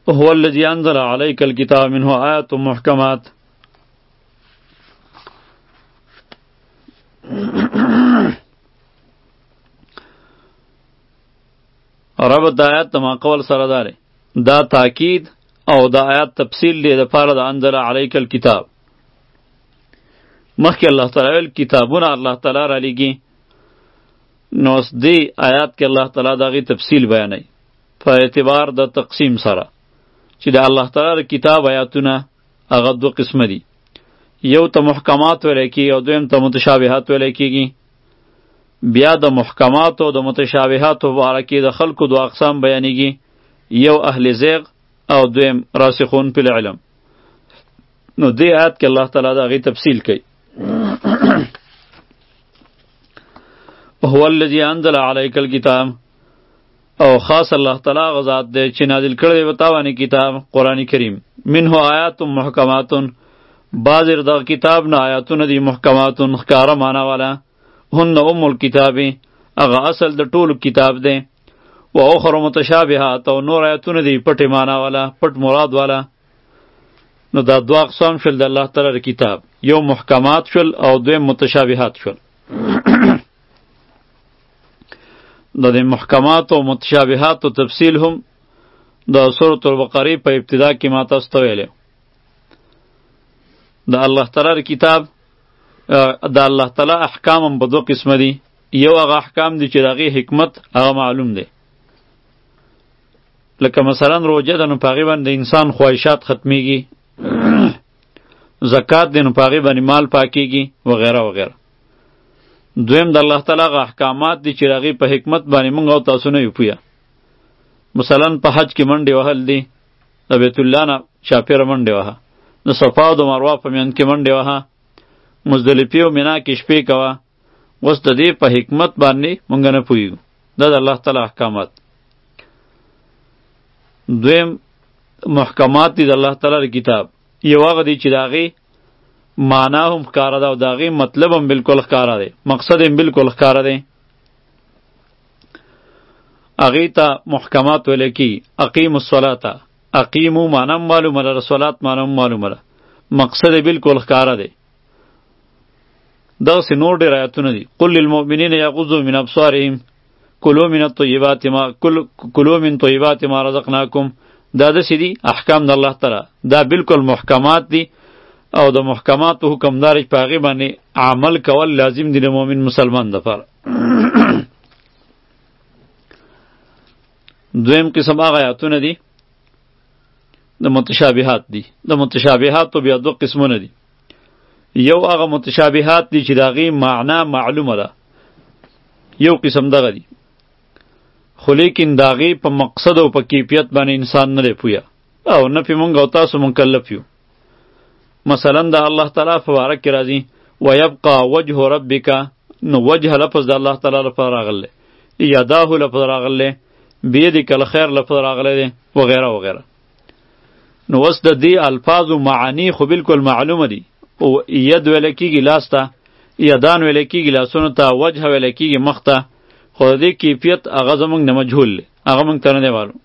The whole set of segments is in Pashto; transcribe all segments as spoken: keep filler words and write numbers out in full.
هو الذي انزل عليك الكتاب منه آیات محکمات. رب د آیات ما قول سره داره دا تاکید او دا آیات تفصیل دی د پاره د انزل علیک الکتاب. مخکې الله تعالی ویل کتابونه الله تعالی را لېږي، نو اوس دې آیات کې الله تعالی د هغې تفصیل بیانوي په اعتبار د تقسیم سره چې د الله تعالی د کتاب آیاتونه هغه دو قسمه دي، یو ته محکمات ویلی کېږي او دویم ته متشابهات ویلی کېږي. بیا د محکماتو او د متشابهاتو په باره کې د خلکو دو اقسام بیانېږي، یو اهل زیغ او دویم راسخون فی العلم. نو دې آیات کې الله تعالی د هغې تفصیل کوي. هو الذي انزل عليك الكتاب، او خاص الله تعالی غزاد دی چې نازل کړی دی په تا باندې کتاب قرآن کریم. منه آیات محکمات، بعض د کتاب نه آیاتونه دي محکمات ښکاره معنا والا. هن ام الکتاب، هغه اصل د ټولو کتاب دی. و اخر متشابهات، او نور آیاتونه دي پټې معنا والا، پټ مراد والا. نو دا دو اقسام شول د الله تعالی کتاب، یو محکمات شول او دویم متشابهات شول. د دې محکمات او متشابهات او تفصیل هم د سورۃ البقره په ابتدا کې ما تاسو ته ویلی. د الله تعالی کتاب د الله تعالی احکام هم په دوه قسمه دي. یو هغه احکام دي چې د هغې حکمت هغه معلوم دی، لکه مثلا روژه ده نو په هغې باندې د انسان خواهشات ختمیږي، زکات دی نو په هغې باندې مال پاکیږي وغیره وغیره. دویم د الله تعالی هغه احکامات دي چې د هغې په حکمت باندې موږ او تاسو نه یو پویه. مثلا په حج کې منډې وهل دي، د بیت الله نه چاپېره منډې وهه، د صفا او د مروه په منځ کې منډې وهه، مزدلفې او منا کې شپې کوه. اوس د دې په حکمت باندې موږ نه پوهېږو. دا د الله تعالی احکامات. دویم محکمات دي د الله تعالی کتاب، یو هغه دی چې د هغې معنا هم ښکاره ده او د هغې مطلب هم بلکل ښکاره دی، مقصد هم بلکل ښکاره دی. هغې ته محکمات ویلی کېږي. اقیم الصلاة، اقیمو معنا هم معلومه ده، صلات معنا هم معلومه ده، مقصد یې بلکل ښکاره دی. دغسې نور ډېر آیاتونه دي. قل للمؤمنین یغضوا من ابصارهم کلوا من الطیبات ما کلوا من طیبات ما رزقناکم. دا داسې دي احکام د الله تعالی، دا بلکل محکمات دي او د محکماتو حکم دار چې په هغې باندې عمل کول لازم دي د مؤمن مسلمان دپاره. دویم قسم هغه آیاتونه دي د متشابهات دي. د متشابهاتو بیا دو قسمونه دي. یو هغه متشابهات دي چې د هغې معنا معلومه ده، یو قسم دغه دي، خو لیکن د هغې په مقصد او په کیفیت باندې انسان نه دی پویه او نه پې مونږ او تاسو مکلف یو. مثلا د الله تعالی په باره کې راځي ویبقى وجه ربک، نو وجه لفظ د الله تعالی لپاره راغلی، یداه لفظ راغلی، بیدک الخیر لفظ راغلی دی وغیره وغیره. نو اوس د دې الفاظو معانی خو بلکل معلومه دي. او ید ویلی کېږي لاس ته، یدان ویلی کېږي لاسونو ته، وجه ویلی کېږي مخ ته، خو د دې کیفیت هغه زموږ نه مجهول دی، هغه موږ ته نه دی معلوم.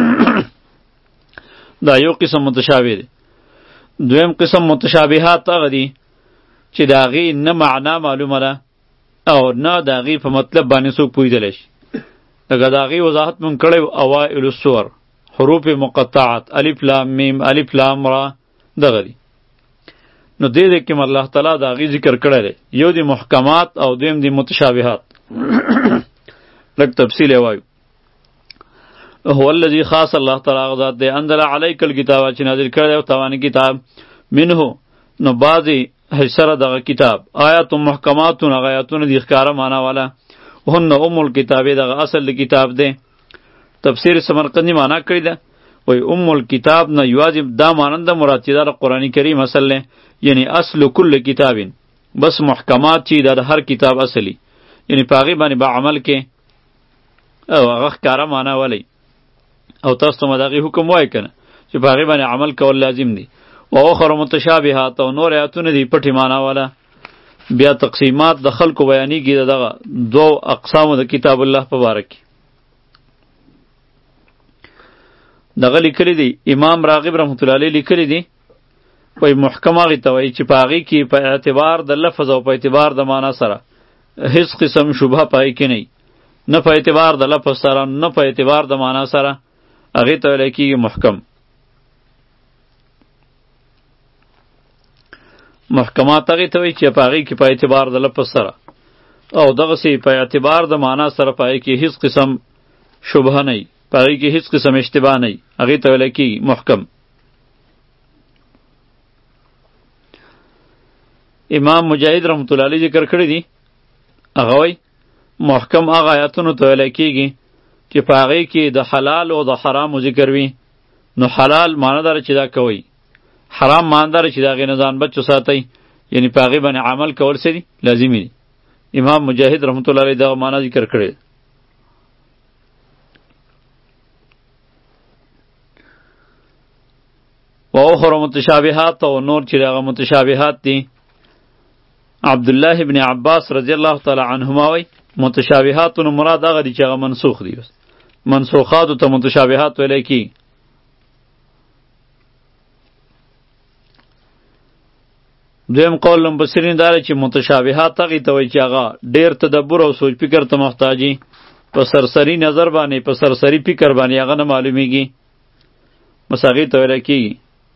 دا یو قسم متشابه دی. دویم قسم متشابهات هغه دي چې د هغې نه معنا معلومه ده او نه د هغې په مطلب باندې څوک پوهېدلی شي. لکه د هغې وضاحت مونږ کړی اوائل السور، حروف مقطعات، الف لام میم، الف لام را، دغه دي. نو دې دې کې الله تعالی د هغې ذکر کړی دی. یو دی محکمات او دویم دی متشابهات. لږ تفصیل یې وایو. هو الذي خاص الله تعالی غذات دی انزل علیک الکتاب چې نازل کړی دی توانی کتاب منه، نو بعضې سره دغه کتاب آیات محکمات، هغه آیاتونه دي ښکاره معنا والا. هن ام الکتاب، دغه اصل د کتاب دی. تفسیر سمرقندی معنا کړی ده، وی ام الکتاب نه یوازې دا مانند مراد چې دا د قرآن کریم اصل دی، یعنی اصل کل کتاب، بس محکمات چې دا د هر کتاب اصلی، یعنی په هغې باندې به عمل کې او هغه ښکاره معنا ولی. او تاسو ته د هغې حکم وایي که نه چې په هغې باندې عمل کول لازم دي. و اخر متشابهات، او نور آیاتونه دي پټې معنا والا. بیا تقسیمات د خلکو بیانېږي د دغه دو اقسامو د کتاب الله په باره کې. دغه لیکلی دی امام راغب رحمت الله علیه لیکلی دی وای محکم هغې ته وایي چې په هغې کې په اعتبار د لفظ او په اعتبار د معنا سره هیڅ قسم شبهه په هغې کې نه نه په اعتبار د لفظ سره نه په اعتبار د معنا سره هغې ته ویلی کېږي محکم. محکمات هغې ته وایي چې په هغې کې په اعتبار د لفظ سره او دغسې په اعتبار د معنا سره په هغې کې هیڅ قسم شبهه نه وي، په هغې کې هیڅ قسم اشتباه نه وي، هغې ته ویلی کېږي محکم. امام مجاهد رحمت الله علیه ذکر کړی دی هغه وایي محکم هغه آیاتونو ته ویلی کېږي چې په هغې کې د حلال او د حرامو ذکر وي. نو حلال معنی داره چې دا کوئ، حرام معنی داره چې د هغې نه ځان بچ وساتئ، یعنی په هغې باندې عمل کول څه دي لازمي دي. امام مجاهد رحمت الله علیه دغه معنی ذکر کړی. و اخر متشابهات او نور چې هغه متشابهات دي عبدالله ابن عباس رضی الله تعالی عنهما وی متشابهات نو مراد هغه دي چې هغه منسوخ دي. منسوخاتو ته متشابهات ویلی کی. دویم قول مفسرین دا چې متشابهات هغې ته وایي چې هغه ډېر تدبر او سوچ فکر ته محتاجي، په سرسری نظر باندې په سرسری فکر باندې هغه نه معلومیږي، بس هغې ته ویلی کېږي.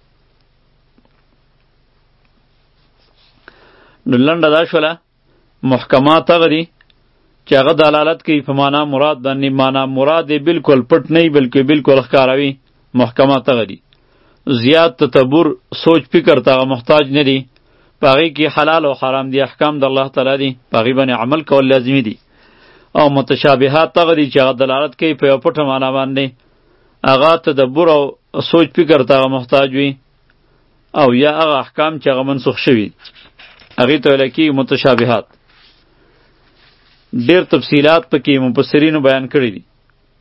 نو لنډه دا شوله محکمات هغه دي چې هغه دلالت کوي په معنا مراد باندې، معنا مراد یې بلکل پټ نه وي بلکې بلکل ښکاروي. محکمات هغه دي زیات تدبر سوچ فکر ته هغه محتاج نه دي، په هغې کې حلال او حرام دي، احکام د الله تعالی دي، په هغې باندې عمل کول لازمي دي. او متشابهات هغه دي چې هغه دلالت کوي په یوه پټه معنا باندې، هغه تدبر او سوچ فکر ته هغه محتاج وي، او یا هغه احکام چې هغه منسوخ شوي هغې ته ویلی کېږي متشابهات. ډېر تفصیلات پکې مفسرینو بیان کړي دي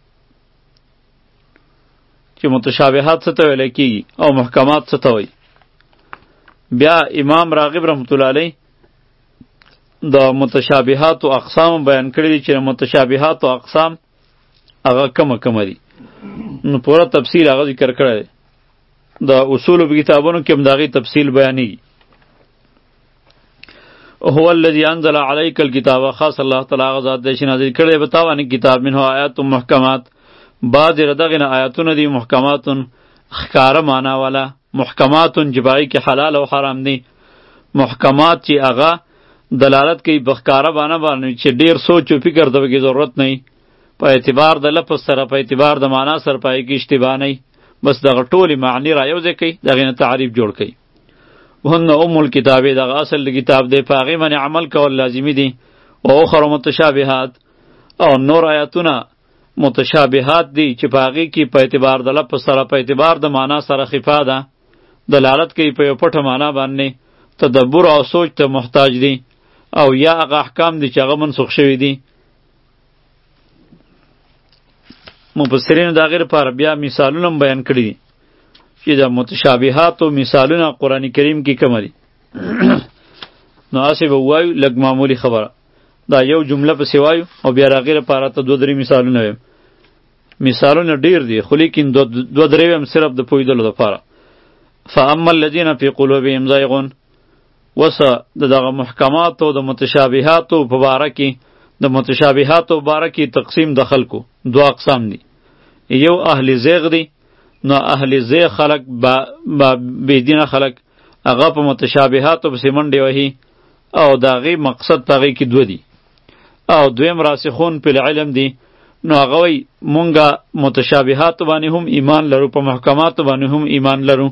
چې متشابهات څه ته ویلی کېږي او محکمات څه ته وایي. بیا امام راغب رحمت الله علیه د متشابهات او اقسام بیان کړي دي چې متشابهات او اقسام هغه کمه کمه دي. نو پوره تفصیل هغه ذکر کړی دی، د اصولو په کتابونو کې هم د هغې تفصیل بیانېږي. هو الذي انزل عليك الكتاب، خاص الله تعالی هغه ذات دی چې نازل کړی به تا باندې کتاب منه آیات محکمات، بعضې د دغې نه آیاتونه دي محکمات ښکاره معنا والا، محکمات چې په هغې کې حلال او حرام دي، محکمات چې هغه دلالت کوي په ښکاره معنا باندې چې ډېر سوچ و فکر ته پکې ضرورت نه وي، په اعتبار د لفظ سره په اعتبار د معنا سره په هغې کې اشتباه نه وي، بس دغه ټولې معنی را یو ځای کوي، د هغې نه تعریف جوړ کوي. وهن ام الکتاب، دغه اصل د کتاب دی، په هغې باندې عمل کول لازمي دي. و اخر متشابهات، او نور آیاتونه متشابهات دي چې په هغې کې په اعتبار د لفظ سره په اعتبار د معنا سره خفا ده، دلالت کوي په یو پټه معنا باندې، تدبر او سوچ ته محتاج دي، او یا هغه احکام دي چې هغه منسوخ شوي دي. مفسرینو د هغې لپاره بیا مثالونه هم بیان کړي دي چې د متشابهاتو مثالونه قرآن کریم کې کومه دي. نو هسې به ووایو لږ معمولي خبره، دا یو جمله پسې وایو او بیا د هغې لپاره ته دوه درې مثالونه ویم. مثالونه ډېر دي خو لیکن دوه درې ویم صرف د پوهېدلو دپاره. فاما الذین فی قلوبهم زیغون، وسه د دغه محکماتو د متشابهاتو په باره کې د متشابهاتو باره کې تقسیم د خلکو دو اقسام دي. یو اهل زیغ دی، نو اهل زیغ خلق با, با بيدینه خلق هغه په متشابهاتو پسې منډې وهي او د هغې مقصد په هغې کې دوه دي. او دویم راسخون په علم دی، نو هغه وایي مونږه متشابهاتو باندې هم ایمان لرو، په محکماتو باندې هم ایمان لرو.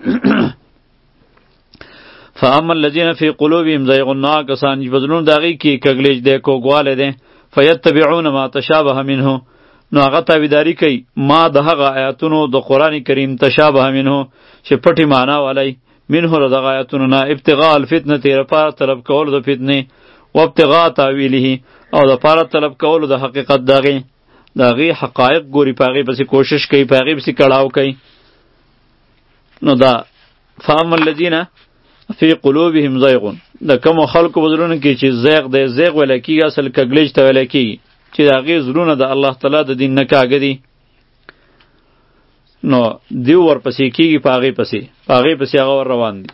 فاما الذین فی قلوبهم زیغ، نو هغه کسان چې په زړونو د هغې کې کږلېچ دی، کوږوالی دی، فیتبعون ما تشابه منه، نو هغه تابعداري کوي ما د هغه آیاتونو د قرآن کریم تشابه منه چې پټې معنا والی، منه له دغه آیاتونو نه، ابتغاء الفتنة لپاره طلب کولو د فتنې، و ابتغاء تاویله او د پاره طلب کولو د حقیقت د هغې د هغې حقایق ګوري، په هغې پسې کوشش کوي، په هغې پسې کړاو کوي. نو دا فاما الذین فی قلوبهم زیغ، د کومو خلکو په زړونو کې چې زیغ دی، زیغ ویلی کېږي اصل کږلېچ ته ویلی کېږي چې د هغې زړونه د الله تعالی د دین نه کاږه دي. نو دیو ورپسې کېږي په هغې پسې په هغې پسې هغه ور روان دي.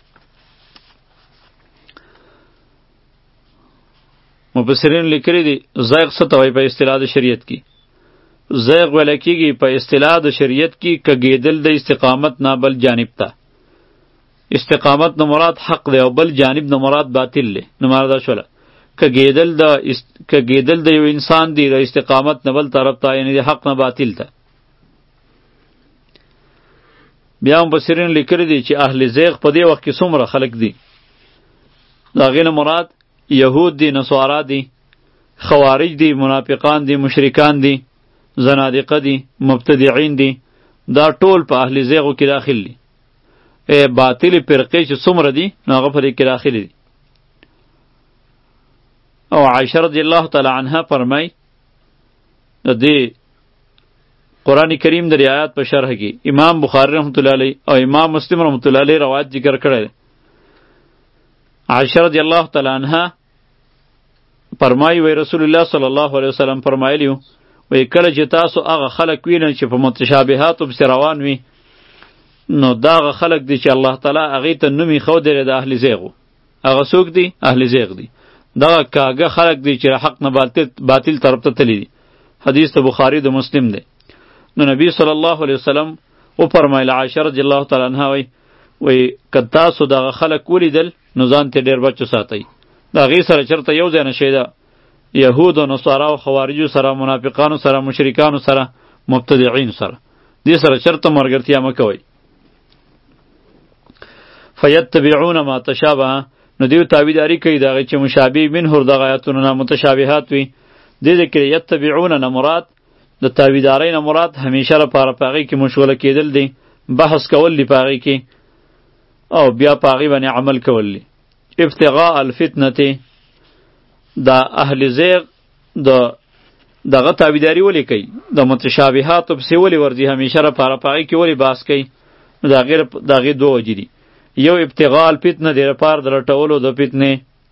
مفسرین لیکلي دي زیغ څه ته وایي په اصطلاح د شریعت کې. زیغ ویلی کېږي په اصطلاح د شریعت کې کږېدل د استقامت نه بل جانب ته. استقامت نه مراد حق دی او بل جانب نه مراد باطل دی. نو معنا دا شوله کږېدل د است... کږېدل د یو انسان دی د استقامت نه بل طرف ته، یعنې د حق نه باطل ته. بیا مفسرین لیکلي دي چې اهل زیغ په دې وخت کې څومره خلک دي. د هغې نه مراد یهود دي، نصارا دي، خوارج دي، منافقان دي، مشرکان دي، زنادقه دي، مبتدعین دي. دا ټول په اهل زیغو کې داخل دي. ای باطل فرقې چې څومره دي نو هغه په دې کې داخل دي. او عایشه رضی الله تعالی عنها فرمای د دې قرآن کریم د آیات په شرح کې امام بخاری رحمت الله علیه او امام مسلم رحمت الله علیه روایت ذکر کړی. عایشه رضی الله تعالی عنها فرمایي وی رسول الله صلی الله علیه وسلم فرمایلی وی کله چې تاسو هغه خلک وینئ چې په متشابهاتو پسې روان وي نو دا هغه خلک دي چې الله تعالی هغې ته نوم ایښودی دی د اهل زیغو. هغه څوک دي؟ اهل زیغ دي. دغه کاږه خلک دي چې حق نه باطل, باطل طرف ته تللی دي. حدیث د بخاری د مسلم دی. نو نبی صلی الله علیه وسلم وفرمایل عایشه رضی الله تعالی عنها وی وی که تاسو دغه خلک ولیدل نو ځان ته ډېر بچ وساتئ. د هغې سره چېرته یو ځای نشئ ده یهود او نصارا او خوارجو سره، منافقانو سره، مشرکانو سره، مبتدعین سره، دې سره چېرته ملګرتیا مه کوئ. فیتبعون ما تشابه نو دیو تابعداري کوي د هغې چې مشابه منه دغه آیاتونو نه متشابهات وي. دې ذکر یتبعون نه مراد د تابعدارۍ نه مراد همیشه لپاره په هغې کې مشغوله کېدل دی، بحث کول دی په هغې کې او بیا په هغې باندې عمل کول دی. ابتغاء الفتنة دا اهل زیغ د دغه تابعداري ولې کوي؟ د متشابهاتو پسې ولې ورځي همیشه لپاره په هغې کې ولې بحث کوي؟ نو د هغې دوه وجې دي. یو ابتغاء الفتنه د لپاره د لټولو د فتنې.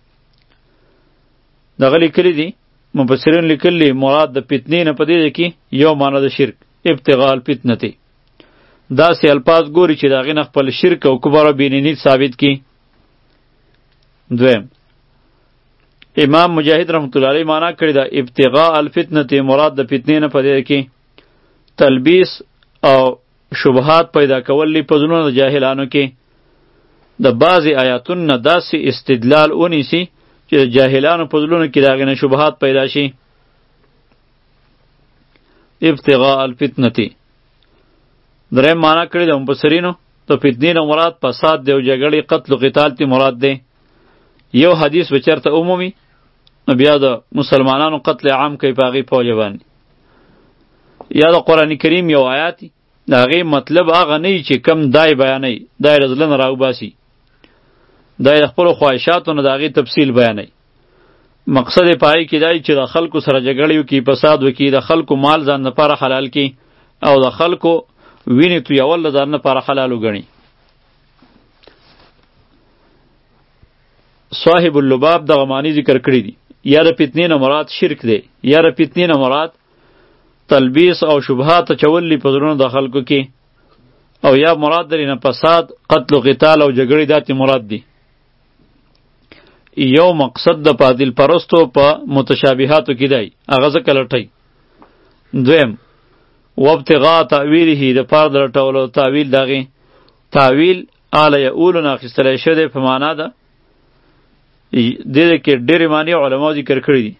دغه لیکلي دي مفسرین لیکلي مراد د فتنې نه په دې کې یو معنی د شرک ابتغاء الفتنه ته داسې الفاظ ګوري چې د هغې نه خپل شرک او کفر او بېدیني ثابت کړي. دویم امام مجاهد رحمت الله علیه معنا کړې ده ابتغاء الفتنه مراد د فتنې نه په دې کې تلبیس او شبهات پیدا کول په زړونو د جاهلانو کې د بعضې آیاتونو نه داسې استدلال ونیسي چې د جاهلانو په زړونو کې د هغې نه شبهات پیدا شي. ابتغاء الفتنة دریم معنا کړې د مفسرینو د فتنې نه مراد فساد دی او جګړې قتل و قتال تی مراد دی. یو حدیث به چېرته عمومي نو بیا د مسلمانانو قتل عام کوي په هغې په وجه باندې. یا د قرآن کریم یو آیات د هغې مطلب هغه نه وي چې کم دای بیانوي، دای له زړه نه راوباسي، دای د خپلو خواهشاتو نه د هغې تفصیل بیانوي. مقصد یې په هغې کې دی چې د خلکو سره جګړې وکړي، فساد وکړي، د خلکو مال ځان لپاره حلال کړي او د خلکو وینې تویول د ځان لپاره حلال وګڼي. صاحب اللباب دغه معنی ذکر کړي دي. یا د فتنې نه مراد شرک دی، یا د فتنې نه مراد تلبیس او شبهات اچول په زړونو د خلکو کې، او یا مراد درې نه فساد، قتل و قتال او جګړې داتې مراد دي. یو مقصد د باطل پرستو په متشابهاتو کې دی، هغه ځکه لټوي. دویم وابتغاء تأویله د پاره د لټولو تأویل د هغې تأویل اله یؤولو نه اخیستلی شوی دی په معنا ده. دې کې ډېرې معنی علماو ذکر کړي دي.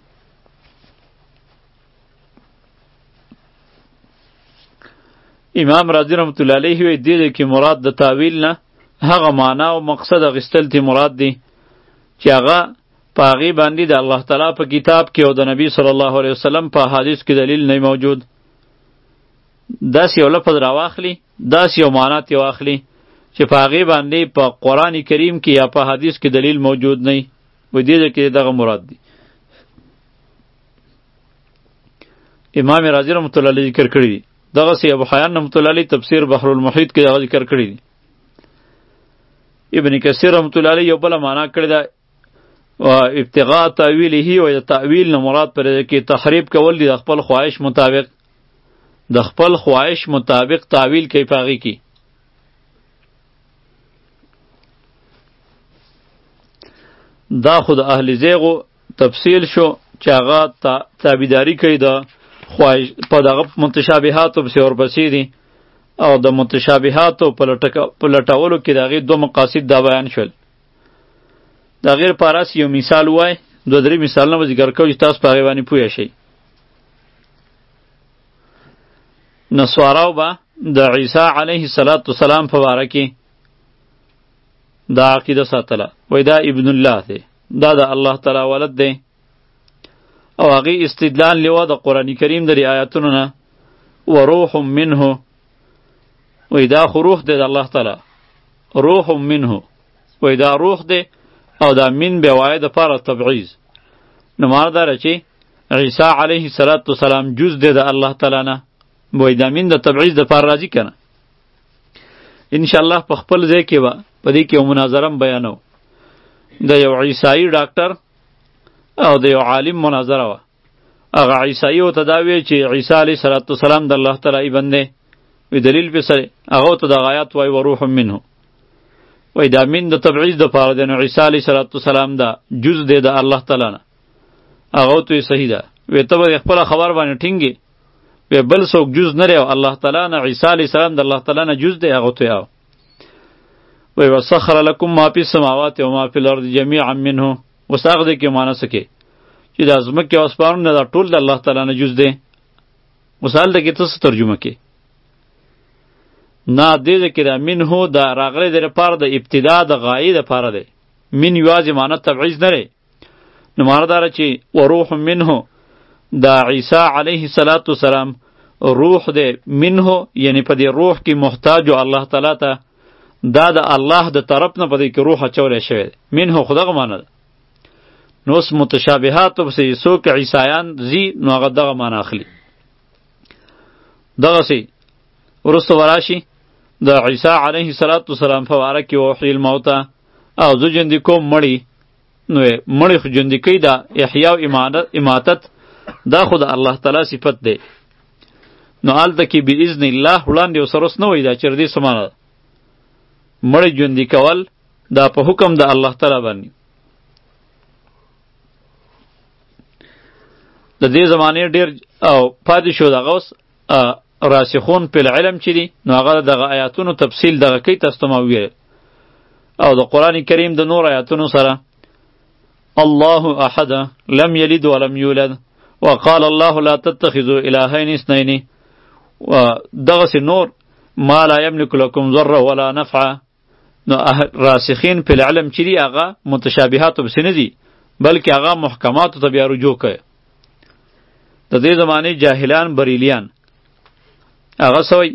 امام رازی رحمت الله علیه وی دې کې مراد د تاویل نه هغه معنا او مقصد اخیستل تی مراد دی چې هغه په هغې باندې د الله تعالی په کتاب کې او د نبی صلی الله علیه وسلم په حدیث کې دلیل نه موجود. داسې یو لفظ راواخلي، داسې یو معنا ترې واخلي چې په هغې باندې په قرآن کریم کې یا په حدیث کې دلیل موجود نه وي، وی دې کې دغه مراد دی. امام رازی رحمت الله علیه ذکر کړي دي. دغه سی ابو حیان رحمت الله علیه تفسیر بحر المحیط کې دغه ذکر کړی دی. ابن کثیر رحمت الله علیه یو بله معنا کړې ده ابتغاء تأویله، او د تأویل نه مراد پر کې تحریف کول دي د خپل خواهش مطابق. د خپل خواهش مطابق تعویل کوي پاغي کی. دا خود اهل زیغو تفصیل شو چې هغه تابعداري کوي د خواهش په دغه متشابهاتو پسې ورپسې دي او د متشابهاتو په لټولو کې د هغې دوه مقاصد دا بیان شول. د هغې لپاره یو مثال ووایي، دوه درې مثالونه به ذکر کوو چې تاسو په هغې باندې پوه شئ. نصاراو به د عیسی علیه السلام په باره کې دا عقیده ساتله، وایي دا ابن الله دی، دا د الله تعالی ولد دی، او هغې استدلال لیوه د قرآن کریم د آیاتونو نه، وروح منه، وایي دا خو روح دی د الله تعالی، روح منه، وایي دا روح دی او دا من به وایه د پاره تبعیض. نو معنی داره چې عیسی علیه السلام جز دی د الله تعالی نه، وایي دا من د تبعیض د پاره راځي که نه. انشاءالله په خپل ځای کې به په دې کې یو مناظره هم بیانو. د یو عیسائی ډاکټر او د یو عالم مناظره وه. هغه عیسائی ورته دا ویل چې عیسی علیه السلام د الله تعالی ابن دی، وی دلیل پې سره هغه ورته دغه آیات وایي وروح منه، وایي دا من د تبعیض دپاره دی، نو عیسی علیه السلام دا جز دی د الله تعالی نه. هغه ورته وی صحیح ده، وی ته به خپله خبر باندې ټینګې، وی بل څوک جز نه دی او الله تعالی نه، عیسی علیه السلام د الله تعالی نه جز دی. هغه ورته وی وی وسخر لکم ما فی السماوات و ما فی الارض جمیعا منه. اوس هغه دی کې معنی څه کې چې دا ځمکې او اسمانونه دا ټول د الله تعالی نه جز دی. اوس هلته کې ته څه ترجمه کې نه دې ځای کې دا منه دا راغلی دی لپاره د ابتدا د غایې دپاره دی. من یوازې معنی تبعیض نه دی، نو معنی داره چې وروح منه دا عیسی علیه السلام روح دی، منه یعنی په دې روح کې محتاج الله تعالی ته، دا د الله د طرف نه په دې کې روح اچولی شوی دی. منه خو دغه معنی ده. نو اوس متشابهاتو پسې څوک عیسایان ځي نو هغه دغه معنی اخلي. دغسې وروسته به راشي د عیسی علیه السلام په باره کې وحی الموته او زه ژوندي کوم مړي، نو مړي خو ژوندي کوي، دا احیا او اماتت دا خو د الله تعالی صفت دی. نو هلته کې باذن الله وړاندې ورسره اوس نه وایي دا چې د دې څه معنی ده. مړي ژوندي کول دا په حکم د الله تعالی باندې. د دې زمانې ډېر او پاتې شو دغه اوس راسخون په العلم چې دي، نو هغه دغه آیاتونو تفصیل دغه کوي، تاسو ته ما وویل. او د قرآن کریم د نور آیاتونو سره الله احد لم یلد ولم یولد وقال الله لا تتخذوا الهین اثنین، دغسې نور ما لا یملک لکم ضره ولا نفعه. نو راسخین په العلم چې دي هغه متشابهاتو پسې نه دي، بلکې هغه محکماتو ته بیا رجوع کوي. د دې زمانې جاهلان بریلیان هغه سوی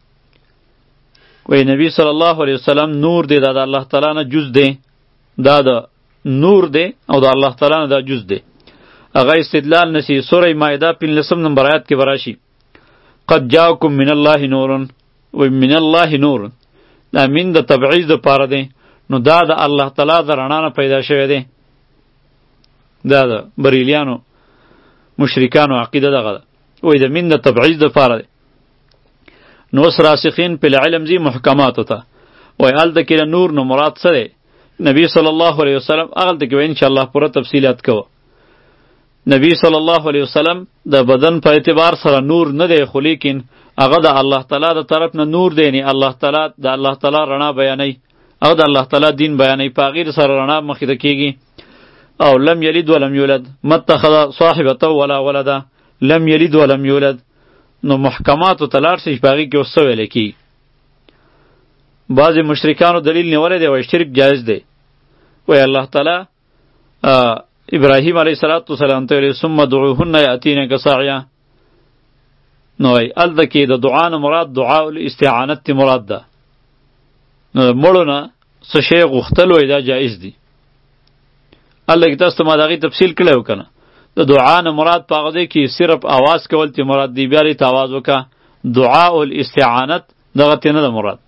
وی نبی صلی الله علیه وسلم نور دی، دا د الله تعالی نه جز دی، دا د نور دی او د الله تعالی نه دا جز دی. هغه استدلال نسی سوره مائده پنځلسم نمبر آیات کې براشي قد جاءکم من الله نور، و من الله نور دا من د تبعیض د پاره دی، نو دا د الله تعالی د رڼا نه پیدا شوی دی. دا د بریلیانو مشرکانو عقیده دغه ده، وای د من د تبعیض د پاره دی. نو اوس راسخین په علم زی محکماتو ته وای هلته کې نور نو مراد څه دی؟ نبی صلی الله علیه وسلم هغلته کې به انشاءالله پوره تفصیلات کوو. نبی صلی الله علیه وسلم د بدن په اعتبار سره نور نه دی، خو لیکن هغه د الله تعالی د طرف نه نور دی، یعنی الله تعالی د الله تعالی رڼا بیانوي او د الله تعالی دین بیانوي، په هغې سره رڼا مخې ته کېږي. او لم یلد ولم یولد متخذ صاحبته ولا ولده، لم یلد ولم یولد. نو محکماتو ته لاړ شئ، په هغې کې اوس څه ویلی کېږي. بعضې مشرکانو دلیل نیولی دی، وایي شرک جایز دی. وایي الله تعالی ابراهیم علیه السلام ته ویلي ثم دعوهن یأتینک ساعیا. نو وایي هلته کې د دعا نه مراد دعا الاستعانت تی مراد ده. نو د مړو نه څه شی غوښتل وایي دا جایز دی. هلته کې تاسو ته ما د هغې تفصیل کړی و که نه، د دعا نه مراد په هغه دی کې صرف آواز کول تی مراد دی، بیا ته آواز وکړه. دعا الاستعانت دغه تی نه ده مراد.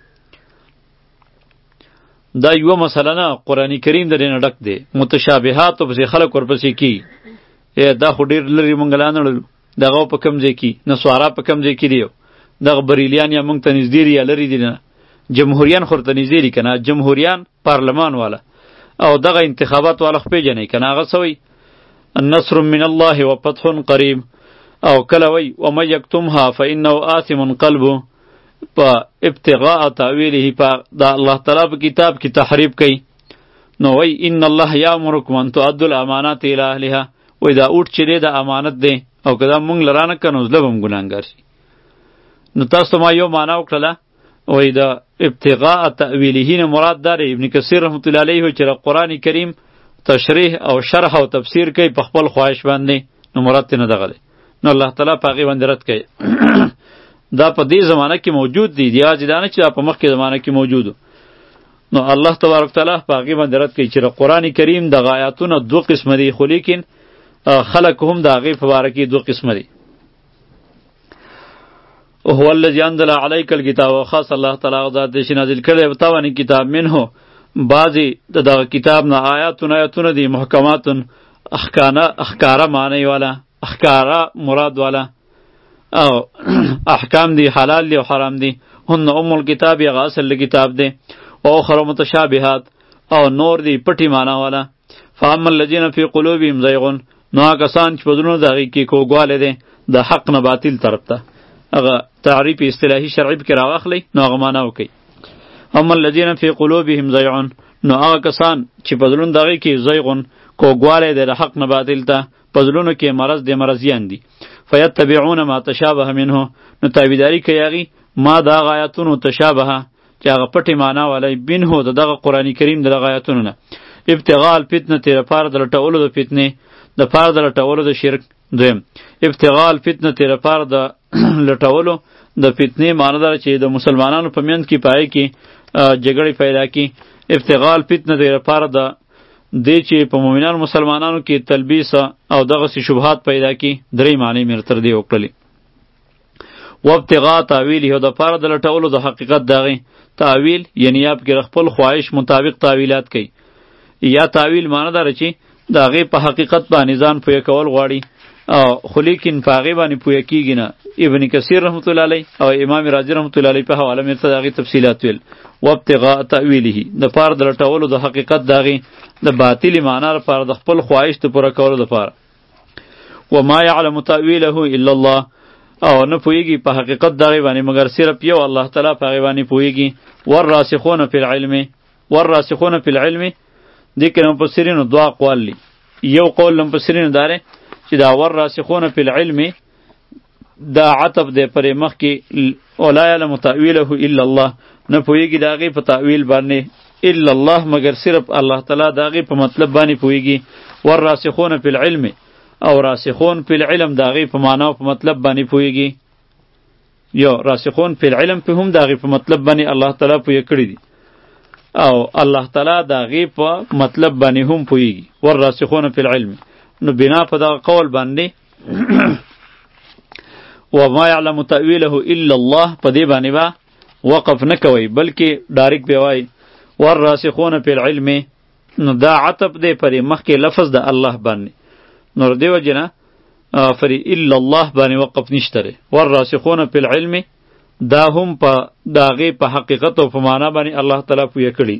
دا یوه مسله نه، قرآن کریم د دې نه ډک دی. متشابهاتو پسې خلک ورپسې کي، دا خو ډېر لرې مونږ لا نه لرو، دغه په کم ځای کې نسوارا په کم ځای کې دی دغه بریلیان یا مونږ ته نږدې دي یا لرې دي نه جمهوریان خو ورته نږدې دي که نه جمهوریان پارلمان والا او دغه انتخابات والا خو پېژنئ که نه هغه څه وایي النصر من الله وفتح قریب او کله وایي ومن یکتمها فانه آثم قلبه په ابتغاء تاویله په د الله تعالی په کتاب کې تحریف کوي نو وایي ان الله یامرکم ان تؤدوا الامانات الی اهلها وایي دا اوټ چې دی د امانت دی او که دا مونږ له رانه کړه نو زړه به هم ګناهګار شي نو تاسو ما یو معنا وکړله وایي د ابتغاء تأویله نه مراد دا دی ابن کثیر رحمت الله علیه چې د قرآن کریم تشریح او شرح او تفسیر کوي په خپل خواهش باندې نو مراد ترې نه دغه دی نو الله تعالی په هغې باندې رد کوي دا په دې زمانه کې موجود دی یوازې دا نه چې دا په مخکې زمانه کې موجود نو الله تبارک تعالی په هغې باندې رد کوي چې د قرآن کریم دغه آیاتونه دوه قسمه دي خو لیکن خلق هم د هغې په باره کې دوه قسمه دي هو الذي انزل عليك الكتاب خاص الله تعالی ذات دې چې نازل کړی په تا باندې کتاب منه بعضې د دغه کتاب نه آیاتونه آیاتونه دي محکماتن احکانه احکاره معنی والا احکاره مراد والا او احکام دی حلال دی او حرام دی هن ام الکتاب یا اصل کتاب دی او اخر متشابهات او نور دی پټی معنی والا فاما الذين في قلوبهم زيغ نو کسان چې په زړونو د هغې کې کوږوالی دی د حق نه باطل طرف ته هغه تعریف اصطلاحي شرعي پکې راواخلئ نو هغه معنا وکئ اما الذين في قلوبهم زيغ نو هغه کسان چې په زړونو د هغې کې زیغون کوږوالی دی د حق نه باطل ته په زړونو کې مرض دی مرضیان دي فیتبعون ما تشابه منه نو تابعداري کوي هغې ما د هغه آیاتونو تشابه چې هغه پټې معنا والی منه د دغه قرآن کریم د دغه آیاتونو نه ابتغاء الفتنه لپاره د لټولو د فتنې د پاره د لټولو د شرک دویم ابتغاء الفتنه لپاره د لټولو د فتنې معنی دا چې د مسلمانانو په منځ کې پای کې جګړې پیدا کی ابتغاء الفتنه لپاره د دې چې په مؤمنانو مسلمانانو کې تلبیس او دغه سي شبهات پیدا کی درې معنی مې تر دې وکړلې و ابتغاء تعویله د لپاره د لټولو د حقیقت دغه تعویل یعنی اپ کې خپل خواهش مطابق تعویلات کوي یا تعویل معنی دا چې د هغې په حقیقت باندې ځان پوهه کول غواړي او خو لیکن په هغې باندې پوهه کېږي نه ابن کثیر رحمت الله علیه او امام راضي رحمت الله علیه په حواله مې ته د هغې تفصیلات ویل و ابتغاء تأویله د پاره د لټولو د حقیقت د هغې د باطلې معنا لپاره د خپل خواهش د پوره کولو لپاره وما یعلم تأویله الا الله او نه پوهېږي په حقیقت د هغې باندې مګر صرف یو الله تعالی په هغې باندې پوهېږي والراسخون فی العلم والراسخون فی العلم دې کې مفسرینو دوه اقوال دي یو قول مفسرینو دا دی چې دا ور راسخون فی العلم دا عطف دی پرې مخکې ولا یعلم تأویله الا الله نه پوهېږي د هغې په تأویل باندې الا الله مګر صرف الله تعالی د هغې په مطلب باندې پوهېږي ور راسخون فی العلم او راسخون فی العلم د هغې په معنا او په مطلب باندې پوهېږي یو راسخون فی العلم په هم د هغې په مطلب باندې الله تعالی پوهه کړي دي او الله تعالی د هغې په مطلب باندې هم پوهېږي والراسخون فی العلم نو بنا په دغه قول باندې وما یعلم تأویله الا الله په دې باندې به وقف نه کوئ بلکې ډایرکټ به وایي والراسخون فی العلم نو دا عطف دی پرې مخکې لفظ د الله باندې نو دې وجې نه پرې الا الله باندې وقف نشته دی والراسخون فی العلم دا هم په د هغې په حقیقت او په معنا باندې الله تعالی پوهه کړي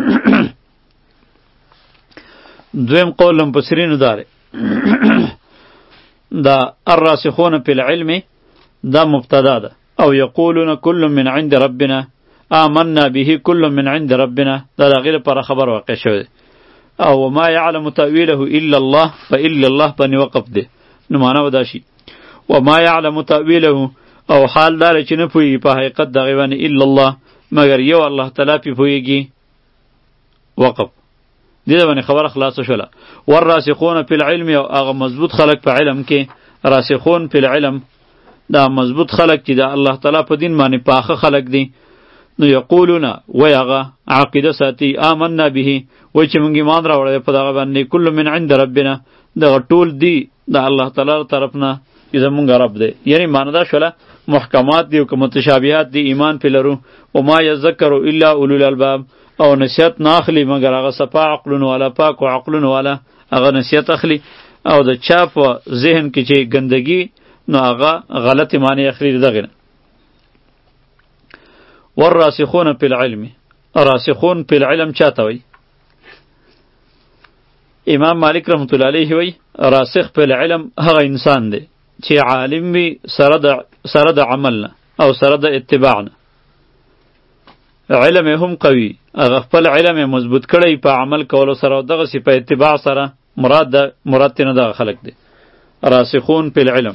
دویم قول مفسرینو دا دی دا الراسخون فی العلم دا مبتدا ده او یقولون کل من عند ربنا آمنا به کل من عند ربنا دا د هغې لپاره خبر واقع شوی دی او وما یعلم تأویله الا الله فالا الله باندې وقف دی نو معنا به دا شي وما یعلم تأویله او حال دار چې نه پوهېږي په حقیقت دغې باندې الا الله مګر یو الله تعالی پې پوهېږي وقف دې باندې خبره خلاصه شوله والراسخون فی العلم او هغه مضبوط خلق په علم کې راسخون فی العلم دا مضبوط خلق چې د الله تعالی په دین باندې پاخه خلق دي نو یقولون وی هغه عقیده ساتي آمنا به وی چې موږ ایمان راوړی په دغه باندې کل من عند ربنا دغه ټول دی د الله تعالی طرف نه چې زمونږ رب دی یعنی معنی دا شوله محکمات دی او که متشابهات دی ایمان پې لرو وما یذکر الا اولو الالباب او نصیحت نه اخلي مګر هغه صفا عقلونه والا پاک و عقلونه والا هغه نصیحت اخلي او د چا په ذهن کې چې ګندګي نو هغه غلطې معنی اخلي دغې نه. والراسخون فی العلم، راسخون فی العلم چاته وایي؟ امام مالک رحمت الله علیه وایي راسخ فی العلم هغه انسان دی چې عالم وي سره د سره د عمل نه او سره د اتباع نه، علم هم قوي، هغه خپل علم مضبوط کړی په عمل کولو سره او دغسې په اتباع سره. مراد د مراد تېنه دغه خلک دی راسخون فی العلم.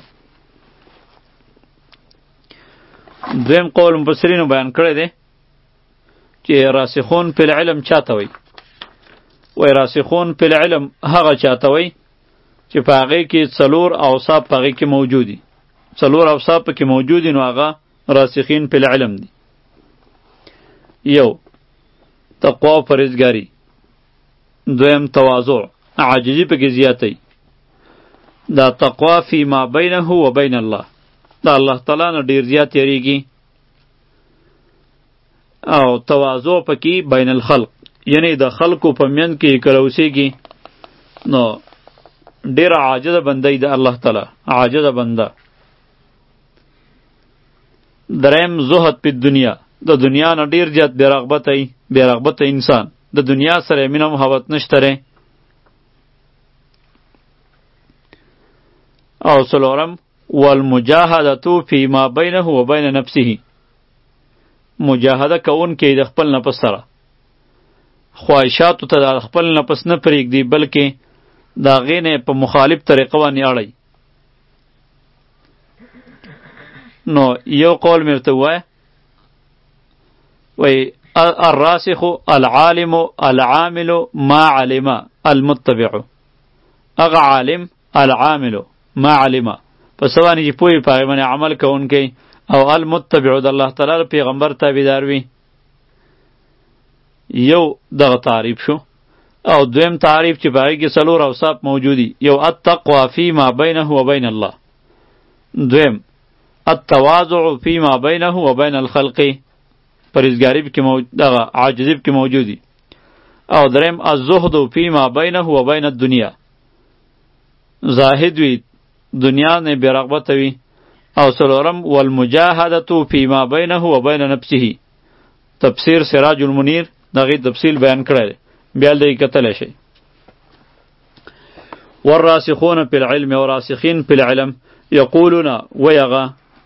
دویم قول مفسرینو بیان کړی دی چې راسخون فی العلم چاته وایي؟ وایي راسخون فی العلم هغه چاته وایي چې په هغې کې څلور اوصاف په هغې کې موجود دي، څلور اوصاف پکې موجود دي، نو هغه راسخین فی العلم دي. یو تقوا او پرهیزګاري، دویم تواضع، عاجزي پکې زیاتی. دا تقوا فی ما بینه و بین الله، دا الله تعالی نه ډیر زیات یریږي. او تواضع پکې بین الخلق، یعنی د خلقو په منځ کې کله اوسېږي نو ډیر عاجزه بنده د الله تعالی، عاجزه بنده. دریم زهد په دنیا، د دنیا نه ډیر زیات بې رغبته ای بې رغبته انسان، د دنیا سره مینه محبت نشته ری. او څلورم والمجاهدة فی ما بینه و بین نفسه، مجاهده کوونکی د خپل نفس سره خواهشاتو ته د خپل نفس نه پرېږدي بلکې د هغې نه په مخالف طریقه باندې اړی. نو یو قول مې ورته ووایه، وایي الراسخ العالم العامل ما علم المتبع، هغه عالم العامل ما علم په څه باندې چې پوهې په هغې باندې عمل کوونکی، او المتبع د الله تعالی پیغمبر تابعدار وي. یو دغه تعریف شو. او دویم تعریف چې په هغې کې څلور اوصاف موجودي، یو التقوا فی ما بینه و بین الله، دویم التواضع فی ما بینه و بین الخلق، پرهیزګاري پکې دغه عاجزي پکې موجودي، او دریم الزهد فی ما بینه و بین الدنیا، زاهد وي دنیا نه بې رغبته وي، او څلورم والمجاهدة فی ما بینه و بین نفسه. تفسیر سراج المنیر دغې تفصیل بیان کړی دی، بیا دې کتلی شئ. والراسخون فی العلم، و راسخین فی العلم یقولون ویغه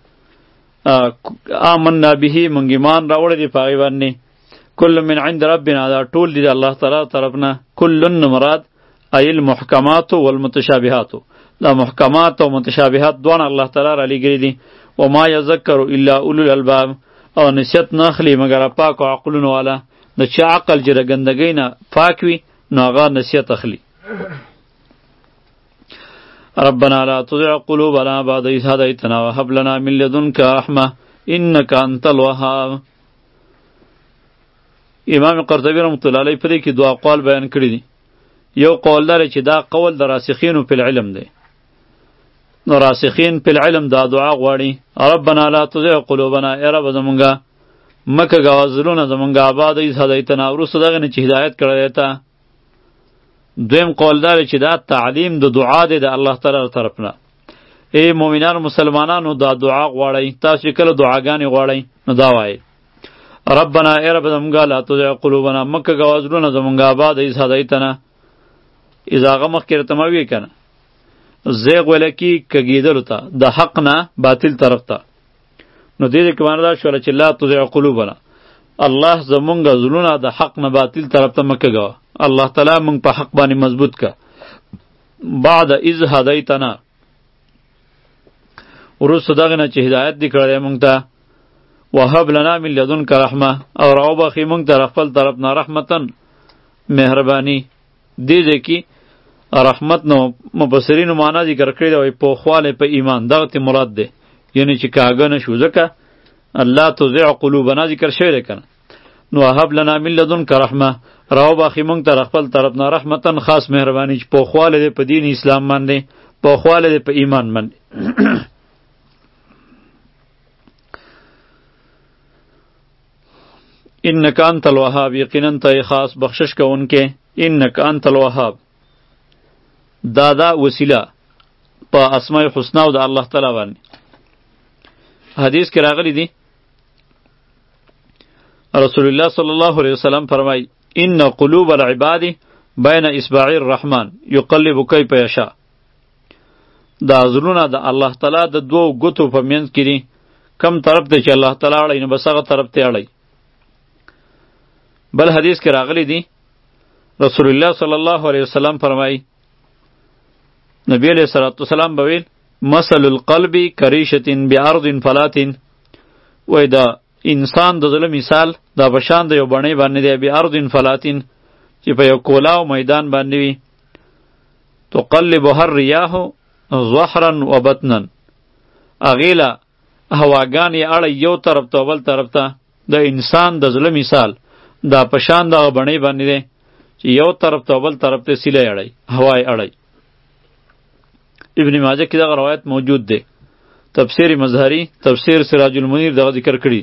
آمنا به، مونږ ایمان راوړی دی په هغې باندې، کل من عند ربنا، دا ټول دی د الله تعالی طرف نه. کلن مراد ای المحکمات والمتشابهات، دا محکمات او متشابهات دواړه الله تعالی را لېږلي دي. وما یذکر الا اولو الالباب، او نصیحت نه اخلي مګر پاک او عقلونو والا. د چې عقل چې د ګندګۍ نه پاک وي نو هغه نصیحت اخلي. ربنا لا تزغ قلوبنا بعد إذ هديتنا وهب لنا من لدنك رحمة إنك أنت الوهاب. امام قرطبي رحمة الله علیه په دې کې دوه اقوال بیان کړي دي. یو قول لري چې دا قول د راسخینو په العلم دی. نو راسخین په العلم دا دعا غواړي ربنا لا تزغ قلوبنا، ای رب زمونږه مکه غوازلونه زمونږه آباد إذ هدیتنا، وروسته دغه نه چې هدایت کړی ته. دویم قول دار چې دا تعلیم د دعا دی د الله تعالی طرف نه. ای مؤمنانو مسلمانانو دا دعا غواړئ، تاسو کله دعاګانې غواړئ نو دا وایئ ربنا ای رب زمونږه لا تزغ قلوبنا، مکه غوازلونه زمونږه آباد إذ هدیتنا. اذا هغه مخکې راته ما وی کنه زیغ ویل کی کږېدلو ته د حق نه باطل طرف ته. نو دې دې کې معنی دا شوله چې لا تزغ قلوبنا، الله زمونږه زړونه د حق نه باطل طرف ته مه کږوه. الله تعالی مونږ په حق باندې مضبوط که. بعد اذ هدیتنا، وروسته دغه نه چې هدایت دې کړی مونږ ته. وهب لنا من لدنک رحمه، او راوبخې مونږ ته خپل طرف نه رحمتن مهرباني. دې دې کې رحمت نو مفسرینو معنا ذکر کړی دی، پوخوالی په ایمان دغه ته مراد دی، یعنی چې کاږه نه شو. ځکه الله تزغ قلوبنا ذکر شوی دی کنه. نو وهب لنا من لدنک رحمه، راوبخې مونږ ته خپل طرف نه رحمتن خاص مهرباني، چې پوخوالی دی په دین اسلام باندې، پوخوالی دی په ایمان باندې. انک انت الوهاب، یقینا ته خاص بخشش کوونکې. انک انت الوهاب، دا دا وسیله په اسماء الحسنا او د الله تعالی باندې. حدیث کې راغلی دی رسول الله صلی الله علیه وسلم فرمای ان قلوب العباد بین اصبع الرحمن یقلب کیف یشاء. دا زړونه د الله تعالی د دوو ګوتو په منځ کې دي، کم طرف ته چې الله تعالی اړوي نو بس هغه طرف ته اړوي. بل حدیث کې راغلی دی رسول الله صلی الله علیه وسلم فرمای نبی علیہ الصلوۃ والسلام بویل مثل القلب کریشة بارض فلات، وای دا انسان د زړه مثال دا بشان د یو بڼې باندې دی، بارض فلات چې په یو کولاو میدان باندې وي، تقلبها الریاح ظهرا و بطنا، اغیلا هواګان یې اړه یو طرف ته بل طرف ته. د انسان د زړه مثال دا پشان د بڼې باندې دی چې یو طرف ته بل طرف ته سیله اړی هوای اړی. ابن ماجه کې دغه روایت موجود دی. تفسیر مظهری تفسیر سراج المنیر دغه ذکر کړي.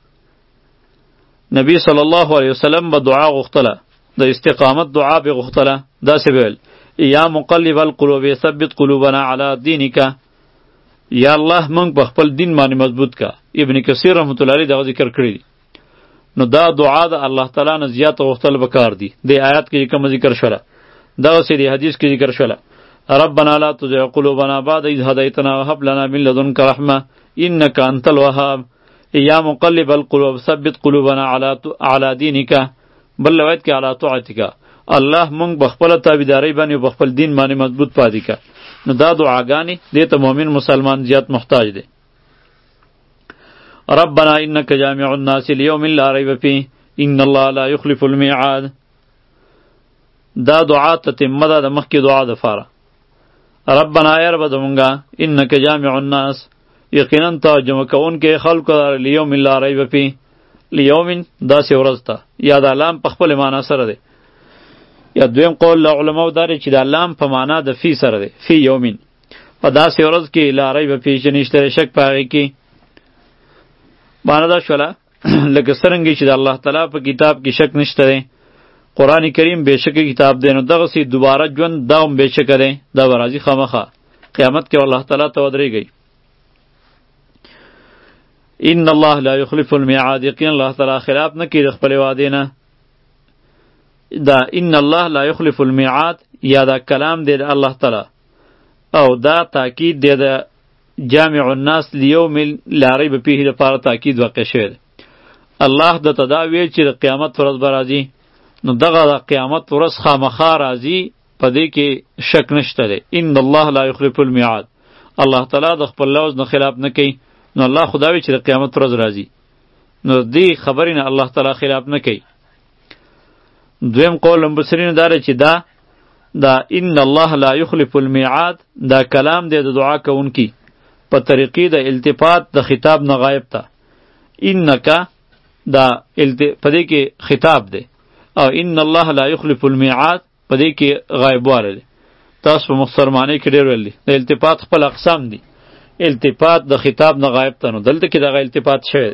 نبی صلی الله علیه وسلم به دعا غوښتله، د استقامت دعا به غوښتله، داسې به ویل یا مقلب القلوب ثبت قلوبنا علی دینک، یا الله موږ په خپل دین باندې مضبوط کا. ابن کثیر رحمت الله علیه دغه ذکر کړی دی. نو دا دعا د الله تعالی نه زیات غوښتل پکار دی. د آیات کې کوم ذکر شوله دغه سری حدیث کې ذکر شوله ربنا لا تزغ قلوبنا بعد إذ هديتنا وهب لنا من لدنك رحمة إنك أنت الوهاب یا مقلب القلوب ثبت قلوبنا على على دينك. بل روایت کې علی طاعتک، الله مونږ بخپل تابعداري باندې بخپل دین باندې مضبوط پاتې کا. نو دا دعاګانې دې ته مؤمن مسلمان زیات محتاج دی. ربنا انك جامع الناس ليوم لا ريب فيه ان الله لا يخلف الميعاد. دا دعا تتمه ده د مخکې دعا د فاره. ربنا یا رب زمونږه انک جامع الناس، یقینا ته جمع کوونکې خلکو لپاره لیوم لا ریب فیه، لیوم داسې ورځ ته، یا د لام په خپل معنا سره دی، یا دویم قول له علماو دا دی چې د لام په معنا د فی سره دی، فی یومین، په داسې ورځ کې لا ریب فیه چې نشته شک په هغې کې. معنا دا شوله لکه څرنګه چې د الله تعالی په کتاب کې شک نشته دی، قرآن کریم بیشکه کتاب دی، نو دغه سی دوباره ژوند دا هم بیشکه دی، دا به راځي خامخا قیامت کې الله تعالی ته ودرېږي. ان الله لا یخلف المیعاد، یقینا الله تعالی خلاف نه کوي د خپلې وعدې نه. دا ان الله لا یخلف المیعاد یا دا کلام دی د الله تعالی، او دا تاکید دی د جامع الناس لیوم لا ریب فیه لپاره تاکید واقع شوی دی. الله د تدا ویل چې د قیامت ورځ به راځي، نو دغه د قیامت ورځ خامخا راځي، په دې کې شک نشته دی. ان الله لا یخلف المیعاد، الله تعالی د خپل لوز نه خلاف نه کوي. نو الله خدا وی چې د قیامت ورځ راځي، نو دې خبرې نه الله تعالی خلاف نه کوي. دویم قول مبصرین دا چې دا دا ان الله لا یخلف المیعاد دا کلام دی د دعا کوونکی په طریقې د التفات د خطاب نه غایب ته. انک دا په دې کې خطاب دی، او ان الله لا یخلف المیعاد په دې کې غایب واله دی. تاسو په مختصر معنی کې ډېر ویل دي. د التفات خپل اقسام دي، التفات د خطاب نه غایب ته، نو دلته کې دغه التفات شوی.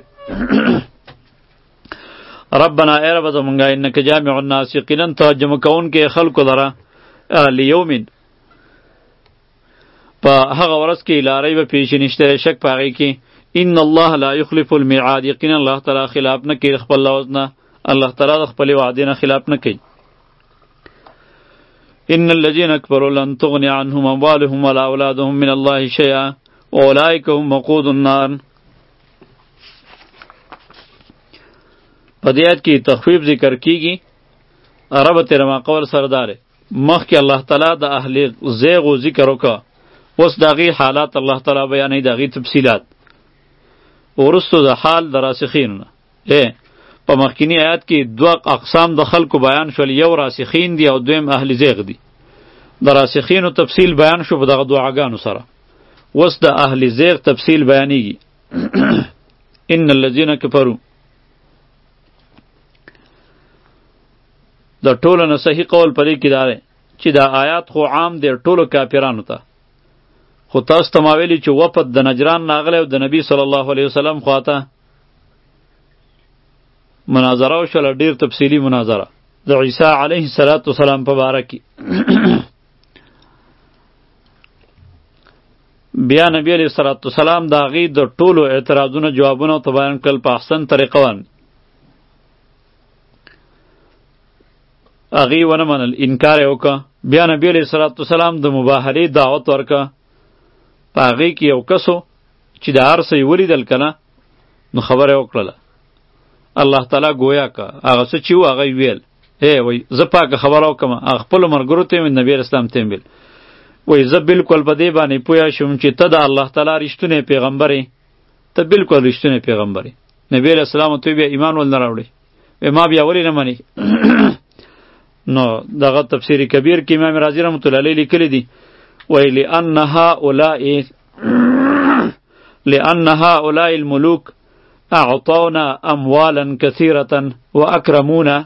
ربنا ای رب زمونږه انک جامع الناس، یقینا ته جمع کوونکې خلکو لره لیومین په هغه ورځ کې لا ریب فیه چې نشته شک په هغې کې. ان الله لا یخلف المیعاد، یقینا الله تعالی خلاف نه کوي خپل لوز نه، الله تعالی د خپلې وعدې نه خلاف نه کوي. ان الذين كفروا لن تغني عنهم اموالهم ولا اولادهم من الله شيئا واولئك هم وقود النار. په دې آیت کې تخفیف ذکر کیږي، عرب تیرما قول سردار مخکې الله تعالی د اهل زیغ و ذکر وکړه، اوس د هغې حالات الله تعالی بیانوي، د هغې تفصیلات وروستو د حال د راسخینو نه. په مخکینی آیات کې دوه اقسام د خلکو بیان شول، یو راسخین دی او دویم اهل زیغ دی. د راسخینو تفصیل بیان شو په دغه دعاګانو سره، اوس د اهل زیغ تفصیل بیانیږي. ان الذين كفروا، د ټولو نه صحیح قول پدې کې دا دی چې دا آیات خو عام دی ټولو کافرانو ته، خو تاسو ته ما ویلي چې وفد د نجران راغلی او د نبی صلی الله علیه وسلم خواته مناظره وشوله، ډېر تفصیلي مناظره د عیسی علیه السلام په باره کې. بیا نبی علیه الصلاة والسلام د هغې د ټولو اعتراضونو جوابونه ورته بیان کړل په احسن طریقه باندې. هغې ونه منل، انکار یې وکړه. بیا نبی علیه الصلاة والسلام د مباهلې دعوت ورکړه. په هغې کې یو کس و چې د هر څه یې ولیدل که نه، نو خبره یې وکړله. الله تعالی گویا که هغه څه چې و هغه یې ویل. ای وایي زه پاکه خبره وکړم. هغه خپلو ملګرو ته یې ویل، نبي علیه السلام ته یې ویل، وایي زه بالکل په دې باندې پوه شوم چې ته د الله تعالی رښتونی پیغمبر یې، ته بالکل رښتونی پیغمبر یې. نبي علیه السلام ته بیا ایمان ول نه راوړی. وایي ما بیا ولې نه منې؟ نو دغه تفسیر کبیر کې امام رازی رحمت الله علیه لیکلی دي، وایي لأن هؤلاء لأن هؤلاء الملوک اعطونا اموالا كثيرة واکرمونا.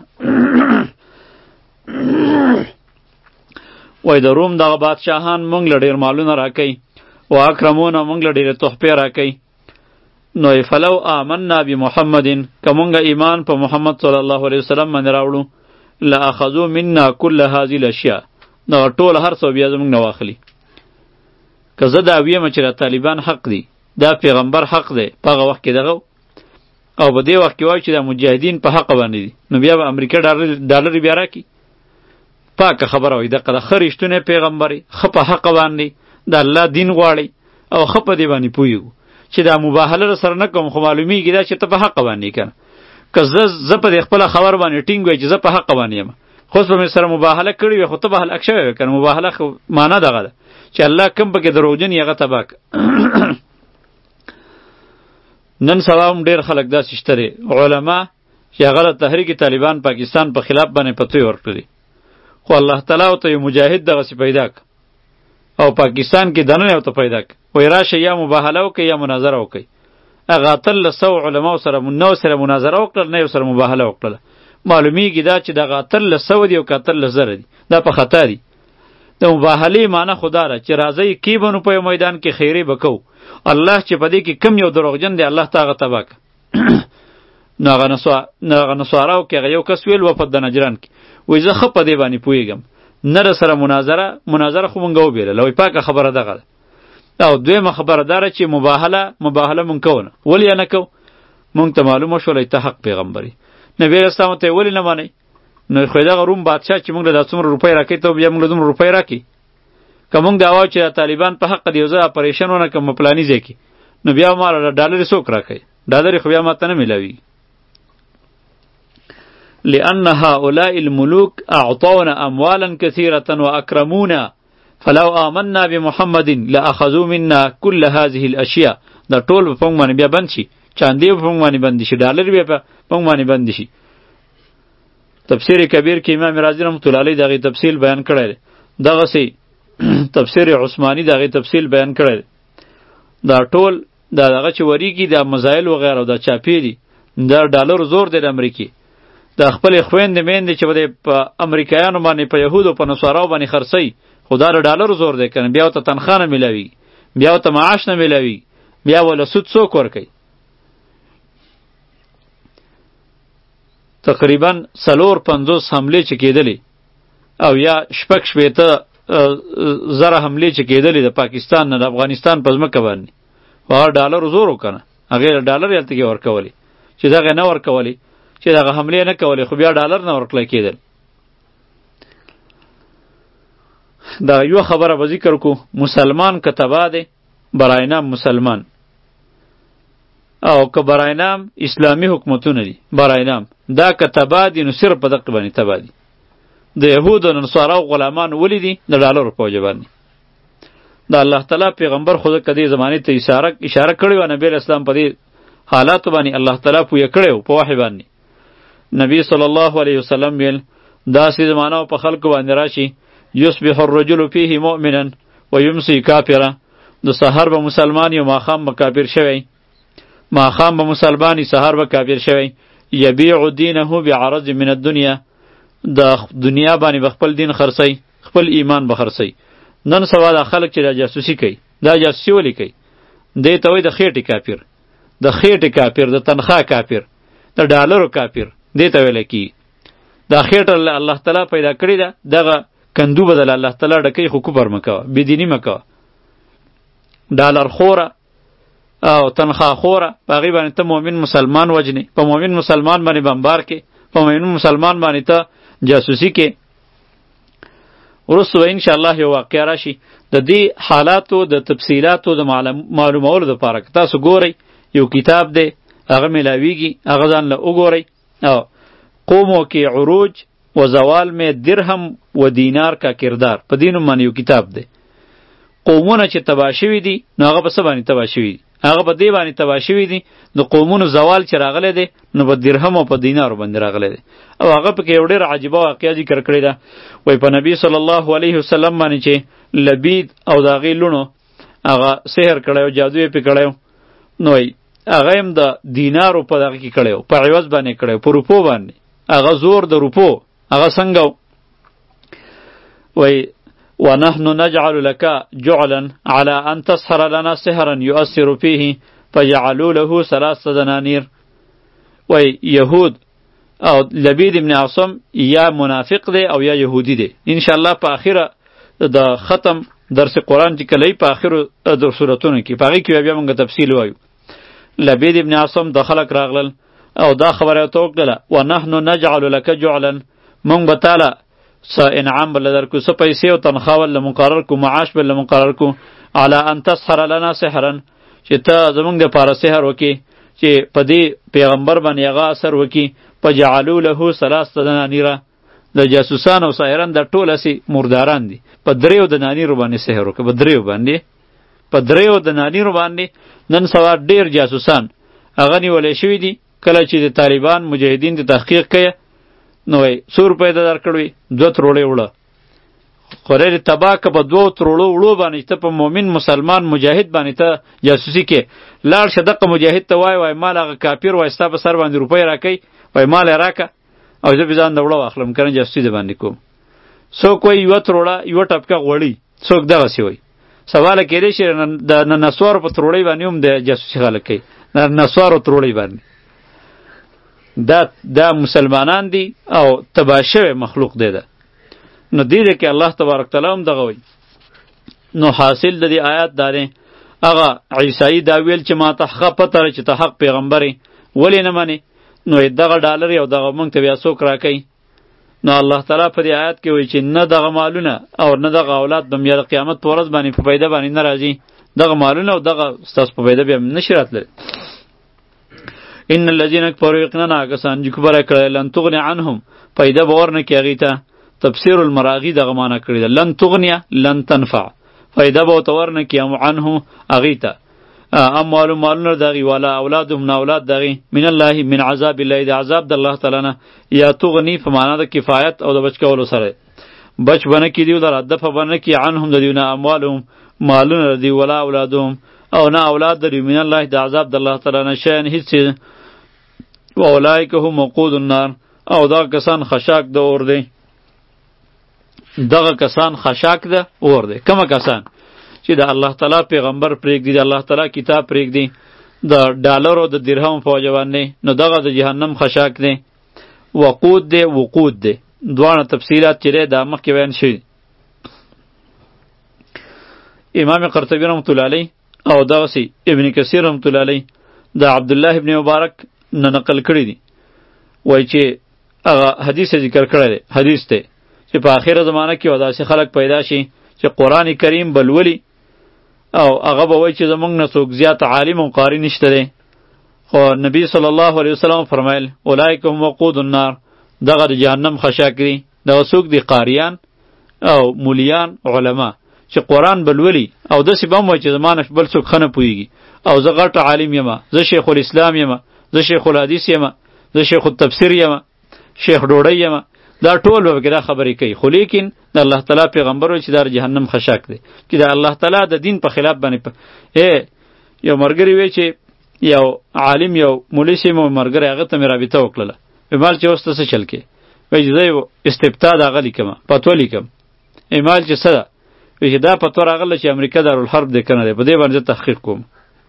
وای د روم دغه بادشاهان مونږ له ډېر مالونه راکوي، واکرمونا مونږ له ډېرې تحفې راکوي. نو فلو آمنا بمحمد، که مونږ ایمان په محمد صلی الله علیه وسلم باندې راوړو، لاخذوا منا کل هذه الاشیاء، نو ټول هر څه بیا زموږ نه واخلي. که زه دا ویم چې د طالبان حق دی، دا پیغمبر حق دی، په هغه وخت کې دغه او په دې وخت کې وایي چې دا مجاهدین په حق باندې دي، نو بیا به امریکا ډالر بیا راکړي؟ پاکه خبره وایي دغه د ښه رښتونی پیغمبر یې، ښه په حق باندې د الله دین غواړي او ښه په دې باندې پوهېږو چې دا مباهله در سره نه کوم، خو معلومیږي دا چې ته په حق باندې که نه. که زه زه په دې خپله خبر باندې ټینګ وای چې زه په حق باندې یم، خو اوس به مې سره مباهله کړې وي، خو ته به هلاک شوی وې که نه. مباهله خو معنا دغه ده چې الله کوم پکې دروغجن یې هغه تباه که. نن سبا هم ډېر خلک داسې شته دی علما چې هغه د تحریک طالبان پاکستان په خلاف باندې فتوی ورکړي، خو الله تعالی ورته یو مجاهد دغسې پیدا که او پاکستان کې دننه ورته پیدا که، وایي راشه یا مباهله وکړئ یا مناظره وکړئ. هغه اتلس سوه علماو سره نه سره مناظره وکړل، نه یو سره مباهله وکړله. معلومیږي دا چې دغه اتلس سوه دي او که اتلس زره دي، دا په خطا دي. د مباهلې معنی خو دا ده چې راځئ کیبنو په یو میدان کې خیرې به کوو، الله چې په دې کې کم یو دروغجن دی الله ته هغه تباه که. نو هغه نصاراو کې هغه یو کس ویل وفد د نجران کې، وایي زه ښه په دې باندې پوهېږم، نه در سره مناظره مناظره خو مونږ وبېلله، وایي پاکه خبره دغه ده. او دویمه خبره دا ده چې مباهله مباهله مونږ کوو نه. ولې یې نه کوو؟ مونږ ته معلومه شوله ته حق پیغمبر یې. نبي علیه السلام ته یې ولې نه منئ؟ نو خو دغه روم بادشاه چې مونږ له دا څومره روپۍ راکوي ته بیا مونږ له دومره روپۍ راکړي. که مونږ دا وایو چې طالبان په حق دی، یو زه اپریشن ونه کړم پلاني ځای کې، نو بیا ما ډالر څوک راکوي؟ ډالر خو بیا ماته نه میلاوي. لأن هؤلاء الملوك اعطونا اموالا كثيرة واكرمونا فلو آمنا بمحمد لاخذوا منا كل هذه الاشياء. دا ټول په موږ باندې بیا بند شي، چاندې په موږ باندې بند شي، ډالر بیا په موږ باندې بند شي. تفسیر کبیر کې امام رازی رحمت الله علیه دغه تفصیل بیان کړی دی. دغسې تفسیر عثماني دغه تفصیل بیان کړی دی. دا ټول دا دغه چې وریږي دا مزایل وغیره دا چاپی دي، دا ډالر زور دی د امریکې. د خپل خويندې میندې چې په امریکایانو باندې په یهودو په نصاراو باندې خرڅي، خو دا ډالر زور دی کنه، بیا ته تنخواه نه میلاوي، بیا ته معاش نه میلاوي، بیا ولا سود څوک ورکوي؟ تقریبا څلور پنځوس حملې چې کېدلې او یا شپږ شپېته زره حملې چې کېدلې د پاکستان نه د افغانستان په ځمکه باندې، هغه ډالر زور وکنه، هغې ډالر هلته کې ورکولې چې دغه نه ورکولې چې دغه حملې نه کولې، خو بیا ډالر نه ورکړی کېدل. دا یو خبره به ذکر کو، مسلمان که تباه دی برای نام مسلمان، او که برای نام اسلامی حکومتونه دي برای نام، دا که تباه دي نو صرف په دقه باندې تباه دي. د یهود او نصاراو غلامان ولې دي؟ د ډالرو په وجه باندې. د الله تعالی پیغمبر خو د دې زمانې ته اشاره اشاره کړې وه، نبی اسلام په دې حالاتو باندې الله تعالی پوهه کړی و په وحی باندې. نبی صلی الله علیه وسلم ویل داسې زمانه په خلکو باندې راشي یصبح الرجل فیه مؤمنا ویمسی کافرا، د سحر به مسلمان یو ماښام به کافر شوی، ماښام به مسلمانی سحر به کافر شوی. یبیع دینه بعرض من الدنیا، د دنیا باندې به خپل دین خرڅی، خپل ایمان به خرڅی. نن سبا دا خلک چې دا جاسوسي کوي، دا جاسوسي ولې کوي؟ دې ته وایي د خېټې کافر، د خېټې کافر، د تنخواه کافر، د ډالرو کافر دې ته ویل کېږي. دا خېټه الله تعالی پیدا کړې ده، دغه کندو بدل الله تعالی ډکوي، خو کفر مه کوه، بېدیني مه کوه. ډالر خوره او تنخواه خوره په هغې باندې ته مؤمن مسلمان وجنې، په مؤمن مسلمان باندې بمبار کې، په مؤمن مسلمان باندې ته جاسوسي کې. وروسته به انشاءالله یو واقعه راشي د دې حالاتو د تفصیلاتو د معلومولو دپاره که تاسو ګورئ یو کتاب دی هغه میلاویږي، هغه ځان له وګورئ. او قومو کې عروج و زوال میں درهم و دینار کا کردار په دې نوم باندې یو کتاب دی. قومونه چې تباه شوي دي نو هغه په څه باندې تباه شوي دي؟ هغه په دې باندې تباه شوي دي د قومونو زوال چې راغلی دی نو په درهم او په دینارو باندې راغلی دی. او هغه پکې یو ډېره عجیبه واقعه ذکر کړې ده. وایي په نبي صلی الله علیه وسلم باندې چې لبید او د هغې لوڼو هغه سحر کړی و، جادو یې پې کړی و، نو وایي هغه هم د دینارو په دغه کې کړی و، په عوض باندې کړی و، په روپو باندې. هغه زور د روپو هغه څنګه و؟ وایي ونحن نجعل لك جعلا على أن تسحر لنا سحرا يؤثر فيه فجعلوا له ثلاث دنانير. وی یهود او لبید ابن عاصم یا منافق دی او یا یهودی دی. انشاءالله په آخره د ختم درس قرآن چې کله په آخرو د سورتونو کې په هغې کې بیا موږ تفصیل وایو. لبید ابن عاصم د خلق راغلل او دا خبره ورته وکړله ونحن نجعل لك جعلا، موږ به تاله څه انعام بله درکو، څه پیسې او تنخواه بله مقرر کو، معاش بله مقرر کو، علی ان تسحر لنا سحرا چې ته زمونږ دپاره سحر وکړي چې په دې پیغمبر باندې هغه اثر وکړي. فجعلوا له ثلاث دنانیره، د جاسوسان او ساحران دا ټول هسې مرداران دي، په دریو دنانیرو باندې سحر وکړه، په دریو باندې په دریو دنانیرو باندې. نن سبا ډېر جاسوسان هغه نیولی شوي دي، کله چې د طالبان مجاهدین د تحقیق کوي نو وایي څو روپۍ ده درکړوي؟ دوه تروړې وړه. خدای دې تباه که په دوو تروړو وړو باندې ته په مؤمن مسلمان مجاهد باندې ته جاسوسي کې لاړ شه، دقه مجاهد ته وایي وایي مال هغه کافر وایي ستا په سر باندې روپۍ راکوي، وایي مال یې راکه او زه به ځان د وړه واخلم که نه جاسوسي د باندې کوم. څوک وایي یوه تروړه یوه ټپکه غوړي، څوک دغسې وایي. سواله کېدای شي د نسوارو په تروړۍ باندې هم د جاسوسي خلک کوي، د نسوارو تروړۍ باندې. دا دا مسلمانان دي او تباه شوی مخلوق دی ده. نو دې ده کې الله تبارک تعالی هم دغه وایي. نو حاصل د دې آیات دا دی هغه عیسائی دا ویل چې ما ته حقه پته ده چې ته حق پیغمبر یې، ولې نه منې؟ نو دغه ډالر او دغه موږ ته بیا څوک راکوي؟ نو الله تعالی په دې آیات کې وایي چې نه دغه مالونه او نه دغه اولاد به بیا د قیامت په ورځ باندې په پیدا باندې نه راځي. دغه مالونه او دغه ستاسو په پیدا بیا نشي راتللی. ان الذين كفروا يقينا کسان چې کفر کړی لن تغنی عنهم، پیدا به ورنه کړي هغې ته. تفسیر المراغی دغه معنا کړې ده، لن تغنیه لن تنفع، پیدا به ورته ورنه کړي عنه هغې ته اموال مالونه د هغې والا اولادهم نه اولاد د هغې من الله من عذاب الله د عذاب د الله تعالی نه. یا تغنی په معنا د کفایت او د بچ کولو سره بچ به نه کړي دوی لره، دفع به نه کړي عنهم د دوی نه اموالهم مالونه د دوی ولا اولادهم او نه اولاد د دوی من الله د عذاب د الله تعالی نه شیئا هېڅ څیز. و اولئک هم وقود النار، او دا کسان خشاک د اور دی. دغه کسان خشاک ده اور دی. کومه کسان چې د الله تعالی پیغمبر پرېږدي، د الله تعالی کتاب پرېږدي د ډالرو د درهم په وجه باندې، نو دغه د جهنم خشاک دی. وقود دی وقود دی، دواړه تفصیلات چې دی دا مخکې بیان شوي. امام قرطبي رحمت الله علیه او دغسې ابن کثیر رحمت الله علیه د عبدالله ابن مبارک نه نقل کړي دي. وایي چې هغه حدیث ذکر کړی دی، حدیث دی چې په آخره زمانه کې به داسې خلک پیدا شي چې قرآن کریم به لولي او هغه به وایي چې زموږ نه څوک زیات عالم او قاري نشته دی. خو نبی صلی الله علیه وسلم فرمایل اولئک هم وقود النار، دغه د جهنم خشاک دي. دغه څوک دي؟ قاریان او مولیان علما چې قرآن به لولي او داسې به هم وایي چې زما نه بل څوک ښه نه پوهېږي او زه غټ عالم یم، زه شیخ الاسلام یم، زه شیخ الحدیث یم، زه شیخ التفسیر یم، شیخ ډوډۍ یم. دا ټول به کې دا خبرې کوي، خو لیکن د الله تعالی پیغمبر وایي چې دا جهنم خشاک دی، چې د الله تعالی د دین په خلاف باندې په ای یو مرګري وی چې یو عالم یو مولوی سي مو مرګري هغه ته مې رابطه وکړله، ایمال چې اوس ته څه چل کې وایي چې زه یو استبتا د هغه لیکم، فتوا لیکم. ایمال چې څه ده؟ وایي چې دا فتوا راغله چې امریکا دارالحرب دی که نه دی، په دې باندې زه تحقیق کوم.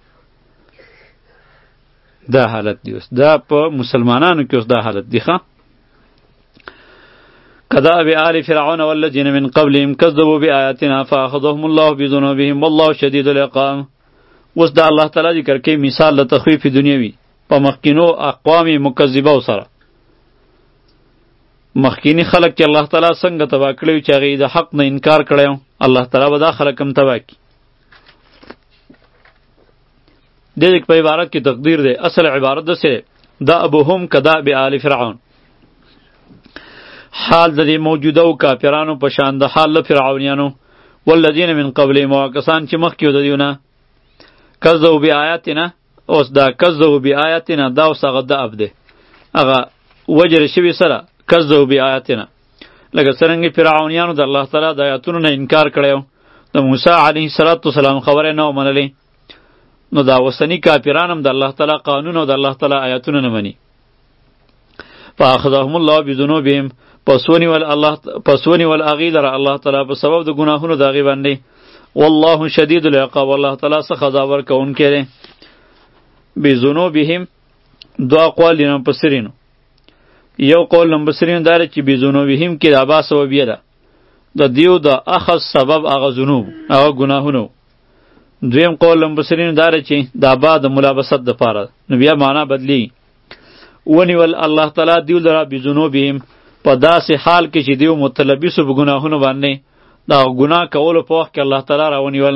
دا حالت دی اوس، دا په مسلمانانو کې اوس دا حالت دی. ښه كدأب آل فرعون والذين من قبلهم كذبوا بآياتنا فأخذهم الله بذنوبهم والله شدید العقاب. اوس دا الله تعالی ذکر کوي مثال د تخویف دنیوي په مخکینو اقوام مکذبه سره. مخکینی خلق چې الله تعالی څنګه تبا کړی چې هغه د حق نه انکار کړی، الله تعالی به دا خلق هم تبا کړي. د دې په عبارت کې تقدیر دی، اصل عبارت ده سره دا ابوهم کدأب آل فرعون، حال د دې موجوده او کافرانو په شان د حال له فرعونیانو، والذین من قبلهم کسان چې مخکې د دیونه کذبوا بآیاتنا. اوس دا کذبوا بآیاتنا دا اوس هغه دأب دی، هغه وجر شوي سره کذبوا بآیاتنا. لکه څرنګه فرعونیانو د الله تعالی د آیاتونو نه انکار کړی، د موسی علیه السلام خبره نه ومنلې، نو دا وسنی کافران هم د الله تعالی قانون او د الله تعالی آیاتونه نه مني. فاخذهم الله بذنوبهم، پس ونیول الله پس ونیول هغې لره الله تعالی په سبب د ګناهونو د هغې باندې. والله شدید العقاب، الله تعالی څه سزا ورکوونکی دی. بذنوبهم دو اقوال دي مفسرینو. یو قول مفسرینو دا دی چې بذنوبهم کې د ابا سببیه ده، د دیو د اخذ سبب هغه ذنوب هغه ګناهونه. دویم قول مفسرینو دا دی چې د ابا د ملابست دپاره، نو بیا معنا بدلی. ونیول الله تعالی دیو لره بذنوبهم په داسې حال کې چې دیو متلبسو په ګناهونو باندې، دا ګناه کولو په وخت کې الله تعالی راونیول.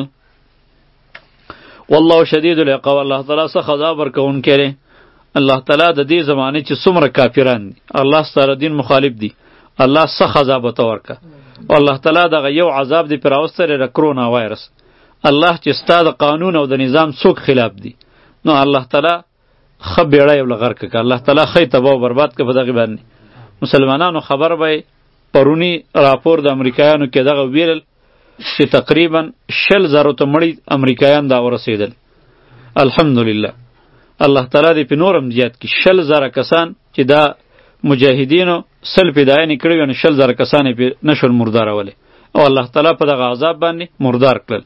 والله شدید العقاب، الله تعالی څه سزا ورکوونکی دی. الله تعالی د دې زمانه چې څومره کافران دي، الله سره دین مخالف دي، الله څه سزا به ته ورکه. او الله تعالی دغه یو عذاب دی پر راوستلی د کرونا وایرس. الله چې ستا د قانون او د نظام څوک خلاف دي، نو الله تعالی ښه بیړه یې ولغرق کړه، الله تعالی ښه تباه او برباد کړه په دغې باندې. مسلمانانو خبر به پرونی راپور د امریکایانو کې دغه ویل چې تقریبا شل زرو ته مړي امریکایان دا ورسېدل. الحمدلله الله تعالی دې په نورم زیات کړي، شل زره کسان چې دا مجاهدینو سل فداینې کړي وي، نو شل زره کسان یې نشول مردارولی، او الله تعالی په دغه عذاب باندې مردار کړل.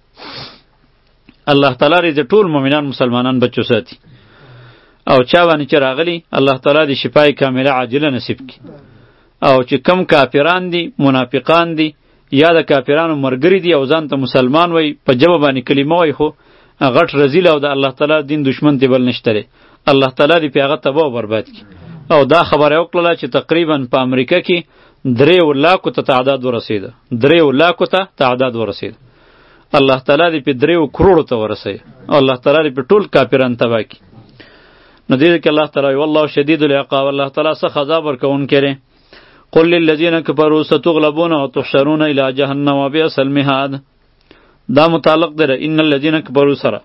الله تعالی دې ټول مؤمنان مسلمانان بچو ساتي، او چا باندې چې راغلی الله تعالی دې شفای کامله عاجله نصیب کړي. او چې کم کافران دي، منافقان دي، یا د کافرانو مرګري دي او ځان ته مسلمان وای، په جبه باندې کلمه وای، خو غټ رزیل او د الله تعالی دین دشمن دی بل نشته دی. الله تعالی دې په هغه تباه او برباد کړي. او دا خبره وکړله چې تقریبا په امریکا کې درې لاکو ته تعداد ورسېده، درې لاکو ته تعداد ورسېده. الله تعالی دې په درې کروڑو ته ورسېده، او الله تعالی دې په ټول کافران تباه کړي. نو دې کې الله تعالی والله شدید العقاب، الله تعالی څه سزا ورکوونکی دی. قل للذین کفروا ستغلبون وتحشرون الی جهنم وبئس المهاد. دا متعلق دی ان الذین کفروا سره،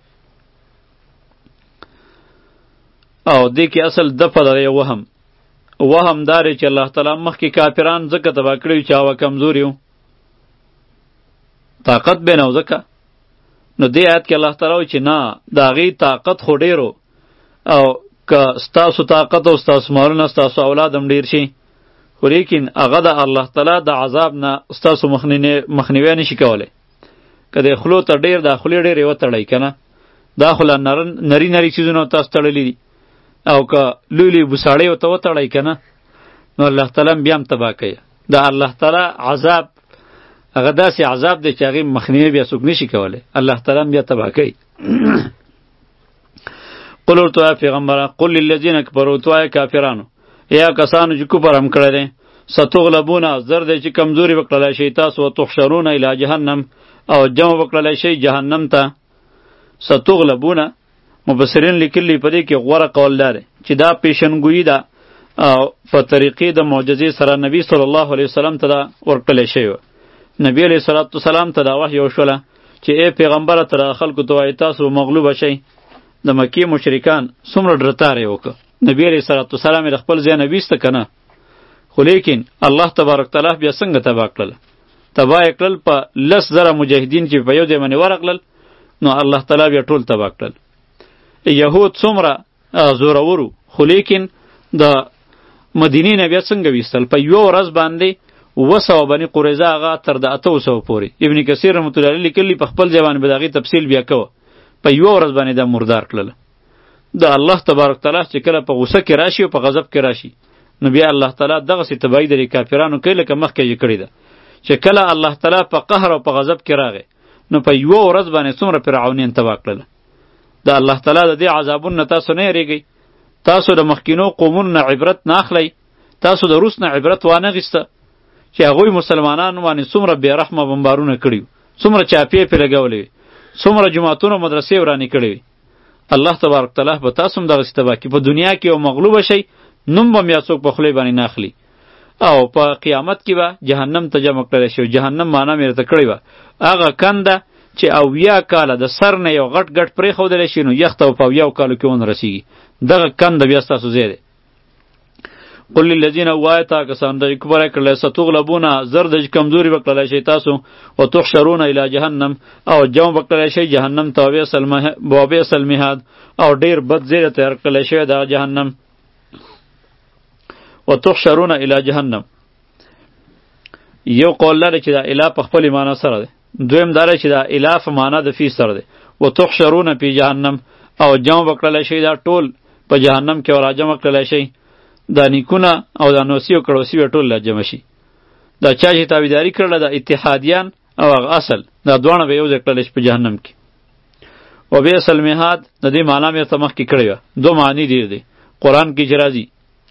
او دې کې اصل دفع دی وهم. وهم داري چې الله تعالی مخکې کافران ځکه تبا کړي چې هغه کمزوري وو، طاقت به نه و ځکه. نو دې آیت کې الله تعالی وایي چې نه، د هغې طاقت خو ډېر و، او که ستاسو طاقت او ستاسو مالونه ستاسو اولاد هم ډېر شي، خو لیکن هغه د الله تعالی د عذاب نه ستاسو مخنیوی نشي کولی. که د خولو ته ډېر دا خولې ډېرې وتړئ که نه، دا خو لا نري نري څیزونه تاسو تړلي دي، او که لوی لوی بوساړې ورته وتړئ که نه، نو الله تعالی هم بیا هم تباه کوي. د الله تعالی عذاب هغه داسې عذاب دی چې هغې مخنیوی بیا څوک نشي کولی، الله تعالی هم بیا تباه کوي. قل ورته وایه پیغمبره، قل للذین کفروا ورته وایه کافرانو، یا کسانو چې کفر هم کړی دی، ستغلبون زر دی چې کمزوري وکړلی شئ تاسو، وتحشرون الی جهنم او جمع وکړلی شئ جهنم ته. ستغلبون مفسرین لیکلي په دې کې غوره قول دا دی چې دا پیشنګویي ده او په طریقې د معجزې سره نبی صلی الله علیه وسلم ته دا ورکړلی شوی وه. نبی علیه صلات وسلام ته دا وحی وشوله چې ای پیغمبره ته خلکو ته وایي تاسو مغلوبه شئ. د مکې مشرکان څومره ډرتار یې وکړه، نبی علیه صلات وسلام یې د خپل ځای نه ویسته که نه، خو لیکن الله تبارک تعالی بیا څنګه تباه کړله؟ تباه یې کړل په لس زره مجاهدین چې په یو ځای باندې ورغلل، نو الله تعالی بیا ټول تباه کړل. یهود څومره زورورو، خو لیکن د مدینې نه بیا څنګه ویستل؟ په یوه ورځ باندې اووه سوه بني قریظه هغه تر د اتو سوو پورې. ابن کثیر رحمت الله علیه لیکلي په خپل ځای باندې به د هغې تفصیل بیا کوه، په یوه ورځ باندې دا مردار کړله. د الله تبارک تعالی چې کله په غصه کې راشي او په غضب کې راشي، نو بیا الله تعالی دغسې تباهي د کافرانو کوي لکه مخکې یې کړې ده چې کله الله تعالی په قهر او په غضب کې راغی نو په یوه ورځ باندې څومره فرعونیان تباه کړله. د الله تعالی د دې عذابونو نه تاسو نه یریږئ، تاسو د مخکینو قومونو نه عبرت نه اخلئ، تاسو د روس نه عبرت وانخیسته چې هغوی مسلمانانو باندې څومره بې رحمه بمبارونه کړي وو، څومره چاپیې پرې لګولې وي، څومره جوماتونه مدرسې ورانې کړې وي. الله تبارک تعالی به تاسو هم دغسې تباه کړي. په دنیا کې یو مغلوبه شئ، نوم به بیا څوک په خولې باندې نه اخلي، او په قیامت کې به جهنم ته جمع کړلی شي. جهنم معنا مې درته کړې وه، هغه کنده چې اویا کاله د سر نه یو غټ غټ پرېښودلی شي نو یخ ته په اویاو کالو کې ونه رسېږي، دغه کنده بیا ستاسو ځای دی. قل للذین وایه ته کسان د کفر کړلی ستغلبونه زر د کمزوري به کړلی شئ تاسو، وتحشرون الی جهنم او جمع به کړلی شئ جهنم ته، وبئس المهاد او ډېر بد ځای تیار کړلی شوی دغه جهنم. وتحشرون الی جهنم یو قول لري چې دا اله په خپل معنا سره دی، دویم دا چې دا اله په معنا د فی سره دی. وتحشرون فی جهنم او جمع به کړلی شئ دا ټول په جهنم کې او راجمع کړلی شئ دا نیکونه او دا نوسی او کړوسی به ټول راجمع شي. دا چا چې تابعداري کړله دا اتحادیان او هغه اصل دا دواړه به یو ځای کړلی شي په جهنم کې. وبئس المهاد د دې معنا مې ورته مخکې کړې وه، دو معنی ډېر دی قرآن کې چې راځي.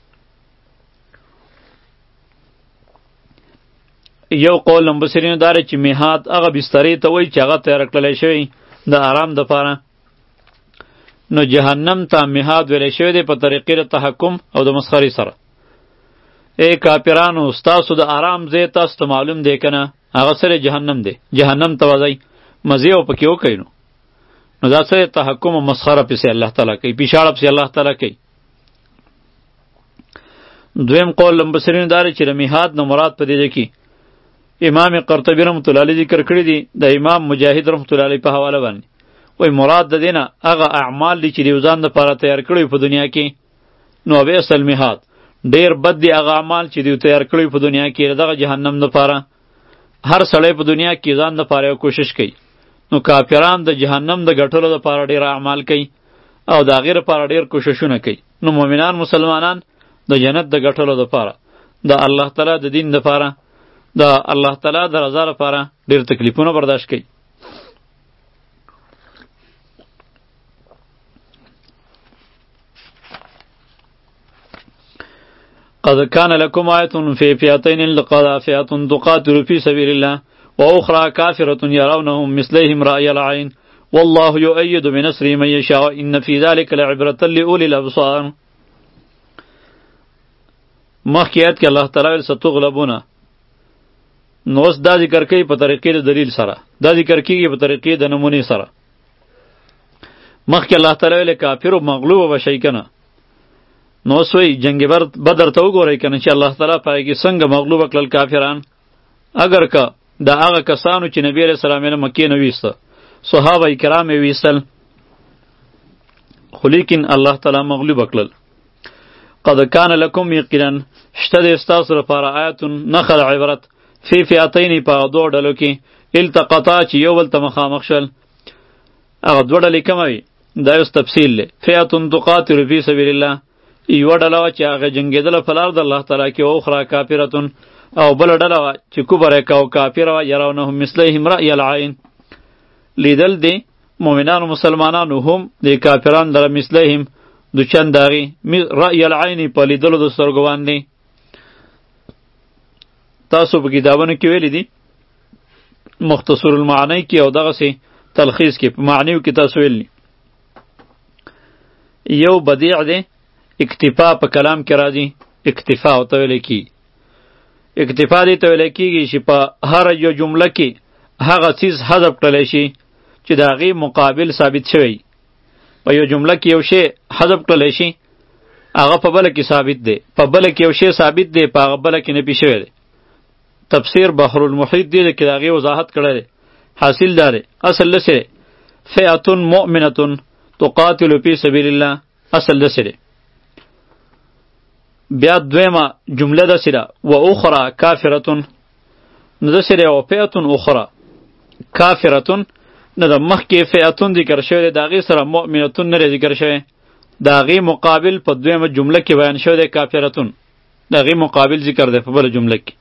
یو قول مبصرینو دا دی چې میحاد هغه بسترې ته وایي چې هغه تیاره کړلی شوی د آرام دپاره. نو جهنم ته میحاد ویلی شوی دی په طریقې د تحکم او د مسخرې سره. ای کافرانو ستاسو د آرام ځای تاسو ته معلوم دی که نه؟ هغه سره جهنم دی، جهنم ته وځئ مزې او پکې وکئ. نو نو دا سره تحکم او مسخره پسې الله تعالی کوي، پیشاړه پسې الله تعالی کوي. دویم قول مبصرینو دا دی چې د میحاد نه مراد په دې کې امام قرطبی رحمت الله علیه ذکر کړی دی د امام مجاهد رحمت الله علیه په حواله باندې، وای مراد د دینه هغه اعمال دي چې د ځان لپاره تیار کړی په دنیا کې. نو بئس المهاد ډیر بد دي هغه اعمال چې دوی تیار کړی په دنیا کې دغه جهنم لپاره. هر سړی په دنیا کې ځان لپاره کوشش کوي، نو کافران د جهنم د ګټلو لپاره ډیر اعمال کوي او د هغې لپاره ډیر کوششونه کوي. نو مؤمنان مسلمانان د جنت د ګټلو لپاره د الله تعالی د دین لپاره د الله تعالی د رضا لپاره ډیر تکلیفونه برداشت کوي. قد كان لكم آية في فئتين التقتا فئة تقاتل في سبيل الله وأخرى كافرة يرونهم مثليهم رأي العين والله يؤيد بنصره من يشاء إن في ذلك لعبرة لأولي الأبصار. مخکې آیت کې الله تعالی ویل ستغلبونه، نو اوس دا ذکر کوي په طریقې د دلیل سره، دا ذکر کیږي په طریقې د نمونې سره. مخکې الله تعالی ویل کافر او مغلوب به شي کنه، نو اوس وایي جنگ بدر ته وګورئ کنه چې الله تعالی په هغې کې څنګه مغلوب کړل کافران. اگر که د هغه کسانو چې نبی علیه السلام یې له مکې نه ویسته صحابه کرام یې ویستل، خو لیکن الله تعالی مغلوب کړل. قد کان لکم یقینا شته د ستاسو لپاره آیت نښه د عبرت فی فئتین په دوه ډلو کې التقطا چې یو بل ته مخامخ شول. هغه دوه ډلې کومه وي دا یوس تفصیل دی. فئة تقاتل فی سبیل الله یوه ډله وه چې هغه جنګېدله په لار د الله تعالی کې، او اخرى کافرتون او بله ډله وه چې کفر یې کو کافره وه. یرونهم مثلیهم رأی العین لیدل دی مؤمنانو مسلمانانو هم د کافران دره مثلیهم دو چند داغي رأی العین په لیدلو د سترګو باندې. تاسو په کتابونو کې ویلي دي مختصر المعنی کې او دغسې تلخیص کې په معنیو کې تاسو ویلي یو بدیع دی اکتفا په کلام کې راځي، اکتفا او ته ویلی کېږي. اکتفا دې ته ویلی کېږي چې په هره یو جمله کې هغه څیز حذف کړلی شي چې د هغې مقابل ثابت شوی. په یو جمله کې یو شی حذف کړلی شي هغه په بله کې ثابت دی، په بله کې یو شی ثابت دی په هغه بله کې نفي شوی دی. تفسیر بحر المحیط دی کې د هغې وضاحت کړی دی. حاصل دا دی اصل داسې دی فئة مؤمنة تقاتل فی سبیل الله، اصل داسې دی. بیا دویمه جمله داسې ده و اخرى کافرتون، نو داسې دی و فئة اخرى کافرتون، نه د مخکې فئتون ذکر شوی دی د هغې سره مؤمنتون نه دی ذکر شوی، د هغې مقابل په دویمه جمله کې بیان شوی دی کافرتون. دغه مقابل ذکر دی په بل جمله کې.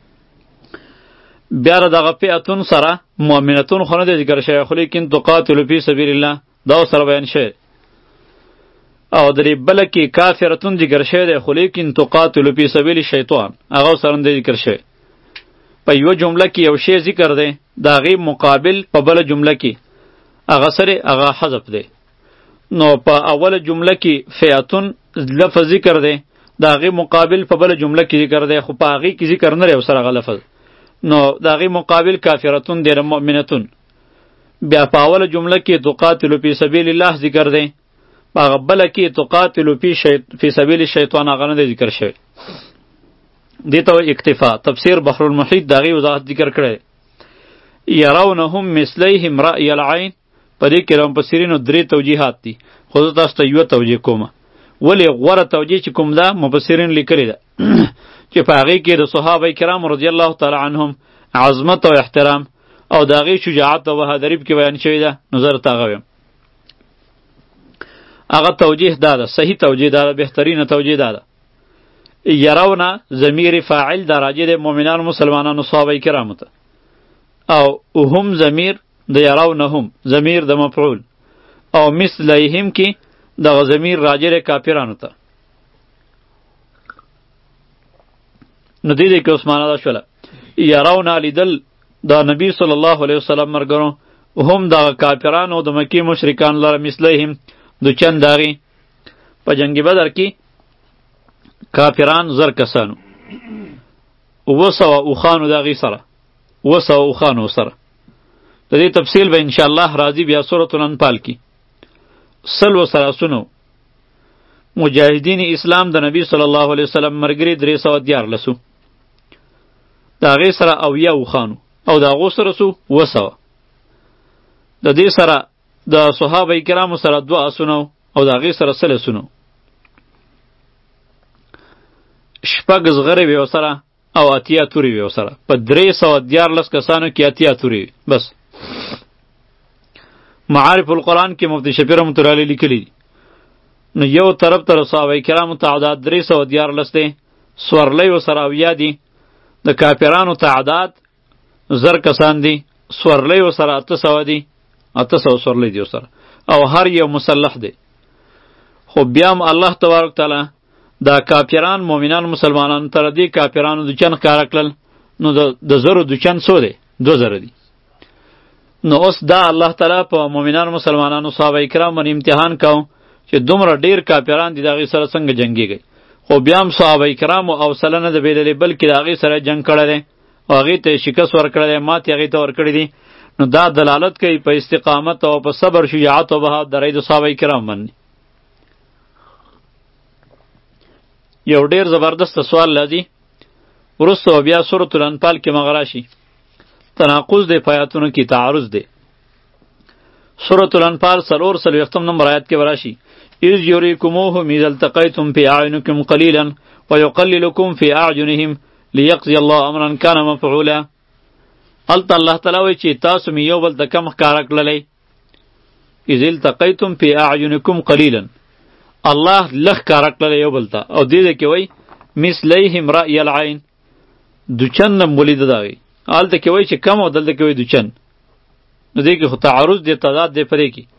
بیا را دغه فئتون سره مؤمنتون خو نه دی ذکر شوی، خو لیکن تقاتل فی سبیل الله دا سره بیان شوی. او درې بله کې کافرتون ذکر شوی دی، خو لیکن تقاتل فی سبیل الشیطان هغه سره نه دی ذکر شوی. په یو جمله کې یو شی ذکر دی، د هغې مقابل په بله جمله کې هغه سره هغه حذف دی. نو په اوله جمله کې فئتون لفظ ذکر دی، د هغې مقابل په بله جمله کې ذکر دی، خو په هغې کې ذکر نه دی او سره هغه لفظ. نو د هغې مقابل کافرتون دی، مؤمنتون. بیا په اوله جمله کې تقاتلو فی سبیل الله ذکر دی، په هغه بله کې تقاتلو فی شیط... فی سبیل الشیطان هغه نه دی ذکر شوی. دې ته اکتفا. تفسیر بحر المحیط د هغې وضاحت ذکر کړی. یرونهم مثلیهم رأی العین، په دې کې مفسرینو درې توجیهات دي، خو زه تاسو ته یوه توجیه کومه. ولې غوره توجیه چې کوم ده مفسرین لیکلې ده چې په هغې کې د صحابه کرامو رضی الله تعالی عنهم عظمت او احترام او د هغې شجاعت او بهادري پکې بیان شوې ده. نو زه راته هغه ویم. هغه توجیه دا ده، صحیح توجیه دا ده، بهترینه توجیه دا ده. یرونه ضمیر فاعل دا راجع د مؤمنانو مسلمانانو صحابه کرامو ته، او هم ضمیر د یرونهم ضمیر د مفعول، او مثلیهم کې دغه ضمیر راجع د کافرانو ته. نو دې دې کې اوس معنا دا شوله یرونه لیدل د نبی صلی الله علیه وسلم مرګرو، هم دغه کافرانو د مکې مشرکان لره مثلیهم د چند داغي. په جنگ بدر کې کافران زر کسانو، اوه سوه اوښانو د هغې سره، اوه سوه اوښانو سره. د دې تفصیل به انشاءالله راځي بیا سورة الانفال کې. سل و سلاسونو مجاهدین اسلام د نبی صلی الله علیه وسلم ملګري درې سوه دیارلسو، د هغې سره اویا اوښانو، او د هغو سره سو اوه سوه. د دې سره د صحابه کرامو سره دوه اسونه او د هغې سره سل اسونه، شپږ زغرې وې ورسره او اتیا تورې وې ورسره. په درې سوه دیارلس کسانو کې اتیا تورې وې بس. معارف القرآن کې مفتی شفیع رحمت الله علیه لیکلي دي. نو یو طرف ته صحابه کرامو تعداد درې سوه دیارلس دی، سورلۍ ورسره اویا دي. د کافرانو تعداد زر کسان دي، سورلۍ ورسره اته سوه دي، اته سوه سورلۍ دي ورسره، او هر یو مسلح دی. خو بیا هم الله تبارک تعالی دا کافران مؤمنان مسلمانان تر دې کافرانو د چن ښکاره کړل. نو د زرو د چن څو دی؟ دو زره دي. نو اوس دا الله تعالی په مؤمنان مسلمانانو صحابه کرام باندې امتحان کاو چې دومره ډیر کافران دي د هغې سره څنګه جنګېږي. خو بیا هم صحابه کرامو حوصله نه ده بایللې، بلکې د هغې سره جنګ کړی دی او هغې ته یې شکست ورکړی دی، ماتې هغې ته ورکړې دي. نو دا دلالت کوي په استقامت او په صبر، شجاعت او بهادرۍ د صحابه کرام باندې. یو ډیر زبردست سوال لذي وروسته بیا سورة الانفال کې مغه راشي. تناقض دی په آیاتونو کې، تعارض دی. سورة الانفال څلور څلوېښتم نمبر آیات کې وراشي اذ یریکموهم اذ التقیتم فی اعینکم قلیلا ویقللکم فی اعینهم لیقضی الله امرا کان مفعولا. هلته الله تعالی وایي چې تاسو مې یو بل ته کم ښکاره کړلی. اذ التقیتم فی اعینکم قلیلا، الله لږ ښکاره کړلی یو بل ته. او دې ځای کې وایي مثلیهم رأی العین، دوچن نه ولیده د هغې. هلته کې وایي چې کم او دلته کې وایي دوچن. نو دې کې خو تعارض دی، تضاد دی په دې کې.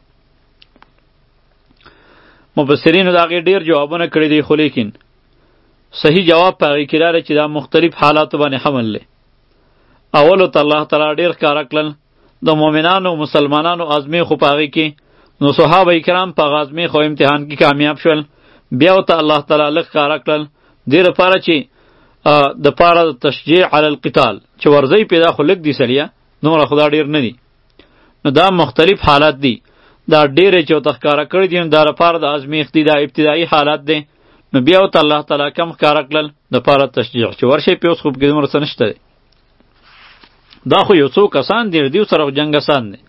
مفسرینو د هغې ډېر جوابونه کړي دي، خو لیکن صحیح جواب په هغې کې دا دی چې دا مختلف حالاتو باندې حمل دی. اولو ته الله تعالی ډېر ښکاره کړل د مؤمنانو مسلمانانو ازمېښو په هغې کې. نو صحابه کرام په هغه ازمېښو امتحان کې کامیاب شول. بیا ورته الله تعالی لږ ښکاره کړل دې لپاره چې د پاره د تشجیع علی القتال، چې ورځئ پیدا خو لږ دي سړیه، دومره خو دا ډېر نه دي. نو دا مختلف حالات دي، دا ډېرې چې ورته ښکاره کړي دي، نو دا لپاره د ازمېښت دي، دا ابتدایي حالات دی. نو بیا ورته الله تعالی کم ښکاره کړل دپاره تشجیع، چې ورشئ پې اوس خو پکې دومره څه نشته دی. دا خو یو څو کسان دي، دوی سره خو جنګ اسان دی.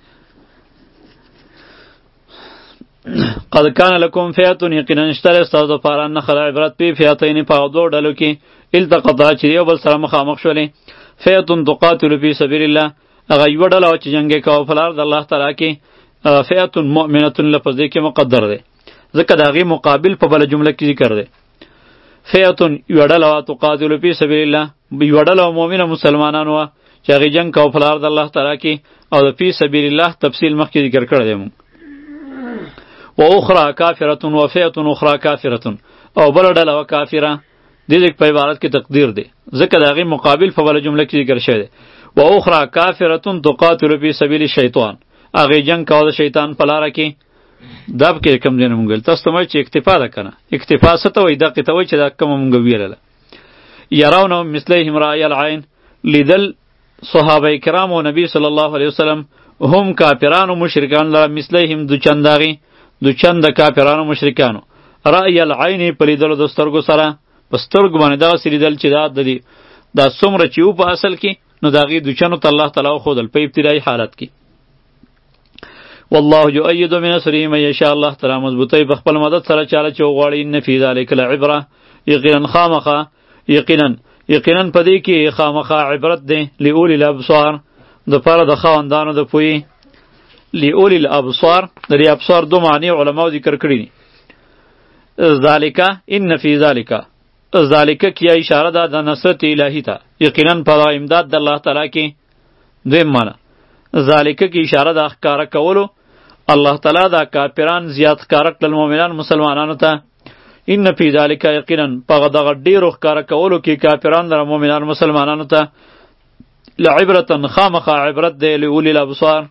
قد کان لکم فیعتون، یقینا نشته دی ستاسو دپاره نښه عبرت پې فیعتین په هغو دوو ډلو کې التقطا چې یو بل سره مخامخ شولې. فیعتون تقاتل فی سبیل الله، هغه یوه ډله وه چې جنګ یې کوه په لار د الله تعالی کې. فیعتون مؤمنتون لفظ دی کې مقدر دی، ځکه د هغې مقابل په بله جمله کې ذکر دی. فیعتون یوه ډله وه تقاتلو فی سبیل الله، یوه ډله مؤمنه مسلمانانو وه چې هغې جنګ کوه په لار د الله تعالی کې، او د فی سبیل الله تفصیل مخکې ذکر کړی دی مونږ. و اخرى کافرتون و فیعتون اخرى کافرتون، او بله ډله وه کافره. دې ځکه په عبارت کې تقدیر دی ځکه د هغې مقابل په بله جمله کې ذکر شوی دی. و اخرى کافرتون تقاتلو فی سبیل الشیطان، هغې جنګ کوه د شیطان په لاره کې. دا پکې کم دی نه مونږ ویل، تاسو ته مې چې اکتفا ده که نه، اکتفا څه ته وایي؟ دقې ته وایي چې دا کومه مونږ ویلله. یرونهم مثلیهم رأی العین، لیدل صحابه کرام او نبی صلی الله علیه وسلم هم کافرانو مشرکان لره مثلیهم دو چند هغې دو چند کافرانو مشرکانو رأی العین په لیدلو د سترګو سره، په سترګو باندې داسې لیدل چې دا د دې دا څومره چې و په اصل کې نو د هغې دوچنو ته الله تعالی وښودل په ابتدایي حالت کې. والله یؤید بنصره من یشاء، الله تعالی مضبوطوي په خپل مدد سره چاله چې وغواړي. ان فی ذلک لعبره، یقینا خامخا یقینا یقینا په دې کې خامخا عبرت دی لأولی الابصار، دپاره د خاوندانو د پوهې. لأولی الابصار د دې ابصار دو معنی علماو ذکر کړي دي. ذالک ان فی ذالک، ذالک کیا اشاره ده د نصرت الهی ته، یقینا په امداد د الله تعالی کې. دویم معنی ذالک کی اشاره ده ښکاره کولو، الله تعالی دا کافران زیات ښکاره کړل مؤمنان مسلمانانو ته. ان فی ذلک یقینا په دغه ډیرو ښکاره کولو کې کافران در مؤمنان مسلمانانو ته لعبرة خامخا عبرت دی لأولی الابصار.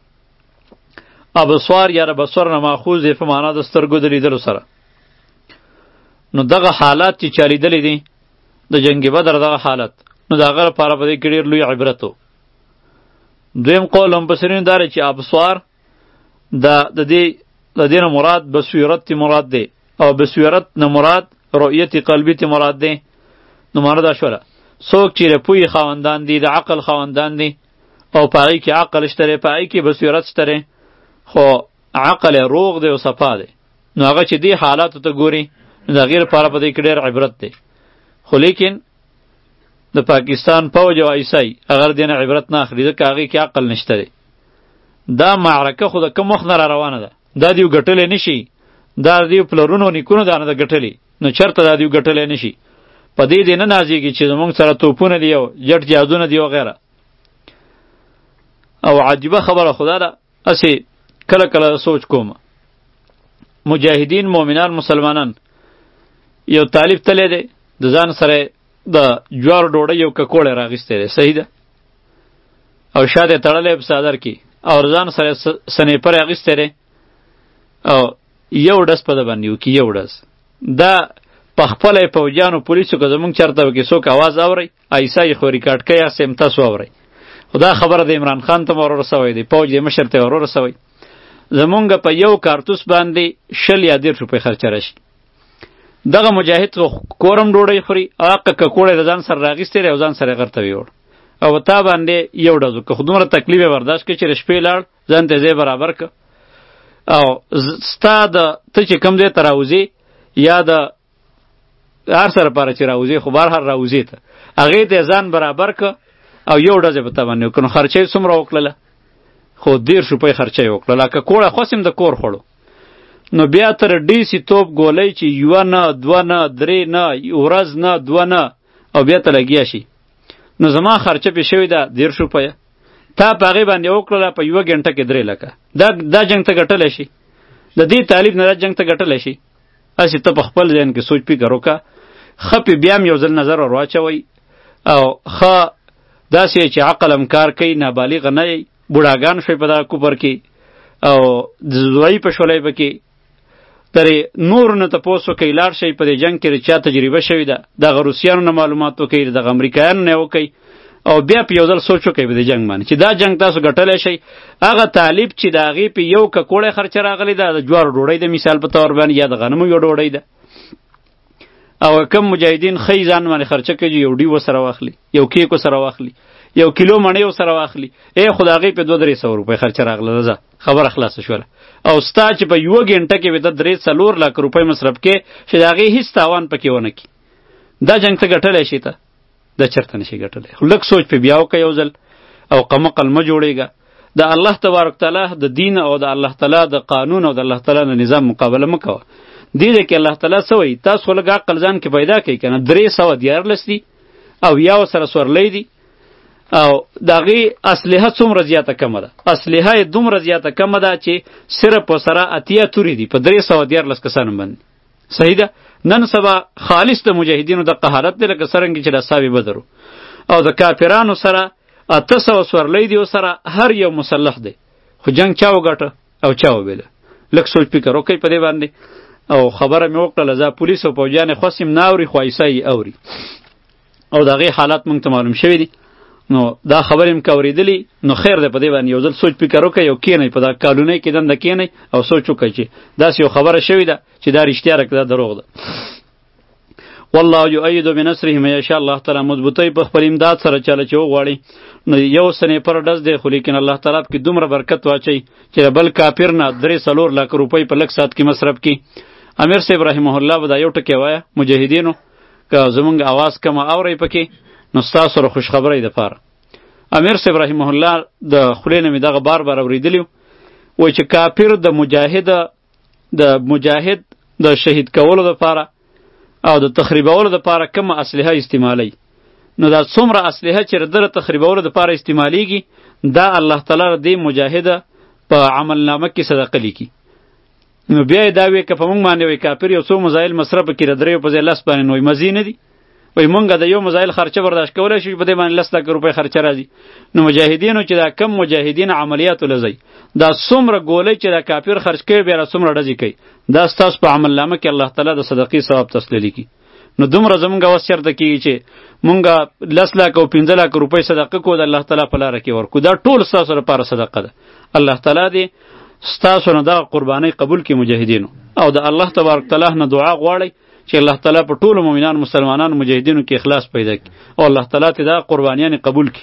ابصار یا بصر نه ماخوذ دی په معنا د سترګو د لیدلو سره. نو دغه حالات چې چا لیدلی دي د جنگ بدر دغه حالت، نو د هغه لپاره په دې کې ډېر لوی عبرت و. دویم قول هم مفسرینو دا دی چې ابصار د د دې د دې نه مراد بصیرت مراد دی، او بصیرت نه مراد رؤیت قلبی تی مراد دی. نو معنا دا شوله څوک چې د پوهې خاوندان دي، د عقل خاوندان دي، او په هغې کې عقل شته دی، په هغې کې بصیرت شته دی، خو عقل یې روغ دی او صفا دی، نو هغه چې دې حالاتو ته ګوري نو د هغې لپاره په دې کې ډېر عبرت دی. خو لیکن د پاکستان پوج او عیسی اگر دینه عبرت نه اخلي ځکه هغې کې عقل نشته دی. دا معرکه خو د کوم وخت نه را روانه ده، دا دیو ګټلی نشي، دا دیو پلرونو نیکونو دا نه ده ګټلې، نو چېرته دا دیو ګټلی نشي. په دې دې نه نازېږي چې زموږ سره توپونه دي او جټ جهازونه دي وغیره. او عجیبه خبره خدا ده، هسې کله کله سوچ کوم مجاهدین مؤمنان مسلمانان یو طالب تلی دی د ځان سره د جوارو ډوډۍ یو ککوړی راغیستی دی، صحیح ده، او شاته یې تړلی په څادر کې، او ځان سره سنیپر یې اخیستی دی، او یو ډز په ده باندې وکړي، یو ډز. دا په خپله یې پوجیانو پولیسو که زمونږ چېرته وکړي څوک اواز اورئ، ایسا یې خو ریکارډ کوي، هسې هم تاسو اورئ. خو دا خبره د عمران خان ته ور ورسوئ، د پوج د مشر ته ور ورسوئ، زمونږ په یو کارتوس باندې شل یا دېرش روپۍ خرچه راشي. دغه مجاهد خو کورم ډوډۍ خوري، هغه ککوړی د ځان سره راغیستی دی او ځان سره یې غر ته ویوړ، او تا باندې یو ډز وکړه. خو دومره تکلیف یې برداشت کړه چې د شپې لاړ ځان ته ځای برابر کړه، او ستا د ته چې کوم ځای ته راوځې یا د هر سره پاره چې راوځې، خو بهرحال راوځې ته هغې ته یې ځان برابر کړه او یو ډز یې په تا باندې وکړه. نو خرچه یې څومره وکړله؟ خو دېرش روپۍ خرچه یې وکړه، لکه کوړه خو هم د کور خوړو. نو بیا تر ډیسي توپ ګولۍ چې یوه نه دوه نه درې نه ورځ نه دوه نه او بیا ته لګیا شي، نو زما خرچه پې شوې ده دېرش روپیه، تا په هغې باندې وکړله په یوه ګنټه کې درې لکه. دا دا جنګ ته ګټلی شي؟ د دې طالب نه دا جنګ ته ګټلی شي؟ هسې ته په خپل ذهن کې سوچ فکر وکړه، ښه پې بیا هم یو ځل نظر ور واچوئ، او ښه داسې چې عقل هم کار کوي، نابالغه نه یئ، بوډاګان شوئ په دغه کوپر کې، او د زوی په شولۍ پکې ترې نور نه تپوس وکئ، لاړ شئ په دې جنګ کې د چا تجربه شوې ده، دغه روسیانو نه معلومات وکئ، دغه امریکایانو نه وکئ، او بیا په یو ځل سوچ وکئ په دې جنګ باندې چې دا جنګ تاسو ګټلی شئ. هغه طالب چې د هغې په یو ککوړی خرچه راغلی ده، د جوارو ډوډۍ د مثال په طور باندې، یا د غنمو یو ډوډۍ ده، او کم مجاهدین ښه ځان باندې خرچه کوي، یو ډي ورسره واخلي، یو کیک ورسره واخلي، یو کیلو مڼې ورسره واخلي، ای خو د هغې په دوه درې سوه روپۍ خرچه راغله، ځه خبره خلاصه شوله. او ستا چې په یوه ګنټه کې به د درې څلور لاک روپۍ مصرف کې چې د هغې هېڅ تاوان پکې ونه کړي، دا جنګ ته ګټلی شي؟ ته دا چېرته نشي ګټلی. خو لږ سوچ پې بیا وکړه یو ځل، او قمقل مه جوړېږه. د الله تبارک تعالی د دین او د الله تعالی د قانون او د الله تعالی د نظام مقابله مه کوه. دې کې الله تعالی سوی تاسو لږ عقل ځان کې پیدا کړئ کنه درې سوه دیارلس دي او یا سره سورلی دي او داغي اسلحه څومره زیاته کمه ده اسلحه یې دومره زیاته کمه ده چې صرف سره اتیا توري دي په درې سوه دیارلس کسانو باندې صحیح ده نن سبا خالص د مجاهدینو د قهارت دی لکه څرنګه چې د اصحاب بدر او د کافرانو سره اته سوه سورلی دي سره هر یو مسلح دی خو جنگ چا وګټه او چا وبیله لږ سوچ فکر وکړئ په دې باندې او خبره مې وکړله زه پولیس او پوجیان خوسم نه اوري خو عیسی یې اوري او د هغې حالات موږ ته معلوم شوي دي نو دا خبرې م که اورېدلي نو خیر دی په دې باندې یو ځل سوچ فکر وکړئ او کښېنئ په دا کالونۍ کې دنده کښېنئ او سوچ وکړئ چې داسې یو خبره شوې ده چې دا رښتیا ده که دا دروغ ده والله یؤید بنصره من یشاء الله تعالی مضبوطی په خپل امداد سره چاله چې وغواړي نو یو سنې پر ډز دی خو لیکن الله تعالی پکې دومره برکت واچوي چې بل کافر نه درې څلور لاک روپۍ په لږ ساعت کې مصرف کړي امیر صاحب رحمه الله به دا یو ټکی وایه مجاهدینو که زمونږ اواز کمه اورئ پکې نو ستاسو سره خوشخبرۍ دپاره امیر صاحب رحمه الله د خولې نه مې دغه بار بار اورېدلي وایي چې کافر د مجاهد د مجاهد د شهید کولو دپاره او د تخریبولو دپاره کومه اسلحه استعمالی نو دا څومره اسلحه چې د تخریبولو دپاره استعمالیږي دا الله تعالی دې مجاهد په عملنامه کې صدقه لیکي نو بیا یې دا وایي که په موږ باندې وایي کافر یو څو مزایل مصرف کړي د دریو په ځای لس باندې نو مزې نه دي وایي مونږ د یو مزایل خرچه برداشت کولی شو په دې باندې لس لکه روپۍ خرچه راځي نو مجاهدینو چې دا کم مجاهدین عملیاتو لځئ دا څومره ګولۍ چې دا کافر خرچ کوي بیا را څومره ډزې کوي دا ستاسو په عملنامه کې الله تعالی د صدقې ثواب تاسو لیکي نو دومره زمونږ وس چېرته کېږي چې مونږ لس لاک او پنځه لاک روپۍ صدقه کو د الله تعالی په لاره کې ورکو دا ټول ستاسو لپاره صدقه ده الله تعالی دې ستاسو نه دغه قربانۍ قبول کړي مجاهدینو او د الله تبارک تعالی نه دعا غواړئ چې الله تعالی په ټولو مؤمنان مسلمانانو مجاهدینو کې اخلاص پیدا کړي او الله تعالی ته دا قربانیان قبول کړي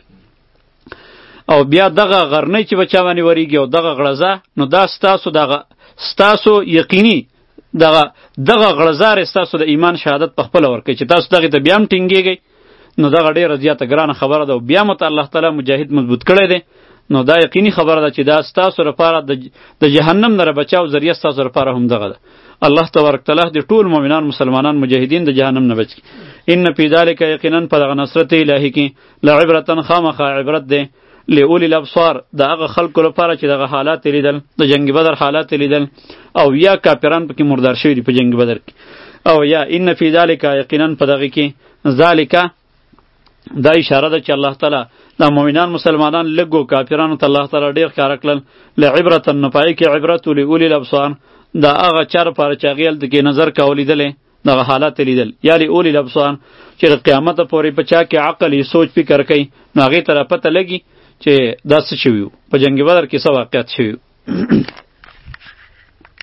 او بیا دغه غرنۍ چې بچا باندې وریږي او دغه غړزه نو دا ستاسو دغه ستاسو یقیني دغه دغه غړزار ستاسو د ایمان شهادت په خپل ورکړي چې تاسو دغه ته بیا هم ټینګېږئ نو دغه ډېره زیاته ګرانه خبره ده او بیا مو ته الله تعالی مجاهد مضبوط کړی دی نو دا یقیني خبره ده چې دا ستاسو لپاره د جهنم نه بچاو ذریعه ستاسو لپاره هم دغه ده الله تبارک تعالی د ټول مؤمنان مسلمانان مجاهدین د جهنم نه بچ ان فی ذلک یقینا په دغه نصرت الهی کې لعبرة خامخا عبرت ده لأولی الابصار د هغه خلکو لپاره چې دغه حالات لیدل د جنگ بدر حالات لیدل او یا کافران پکې مردار شوي دي په جنگ بدر کې او یا ان فی ذلک یقینا په دغه کې ذالک دا اشاره ده چې الله تعالی د مؤمنان مسلمانان لګو کافرانو ته الله تعالی ډیر ښکاره کړل لعبرة نپای کې عبرت لأولی الابصار دا هغه چار پاره چې هغې هلته کې نظر کولیدلې دغه حالات لیدل یا لأولی الابصار چې د قیامته پورې په چا کې عقل یې سوچ فکر کوي نو هغې ته را پته لګي چې دا څه شوي په جنګ بدر کې څه واقعیت شوي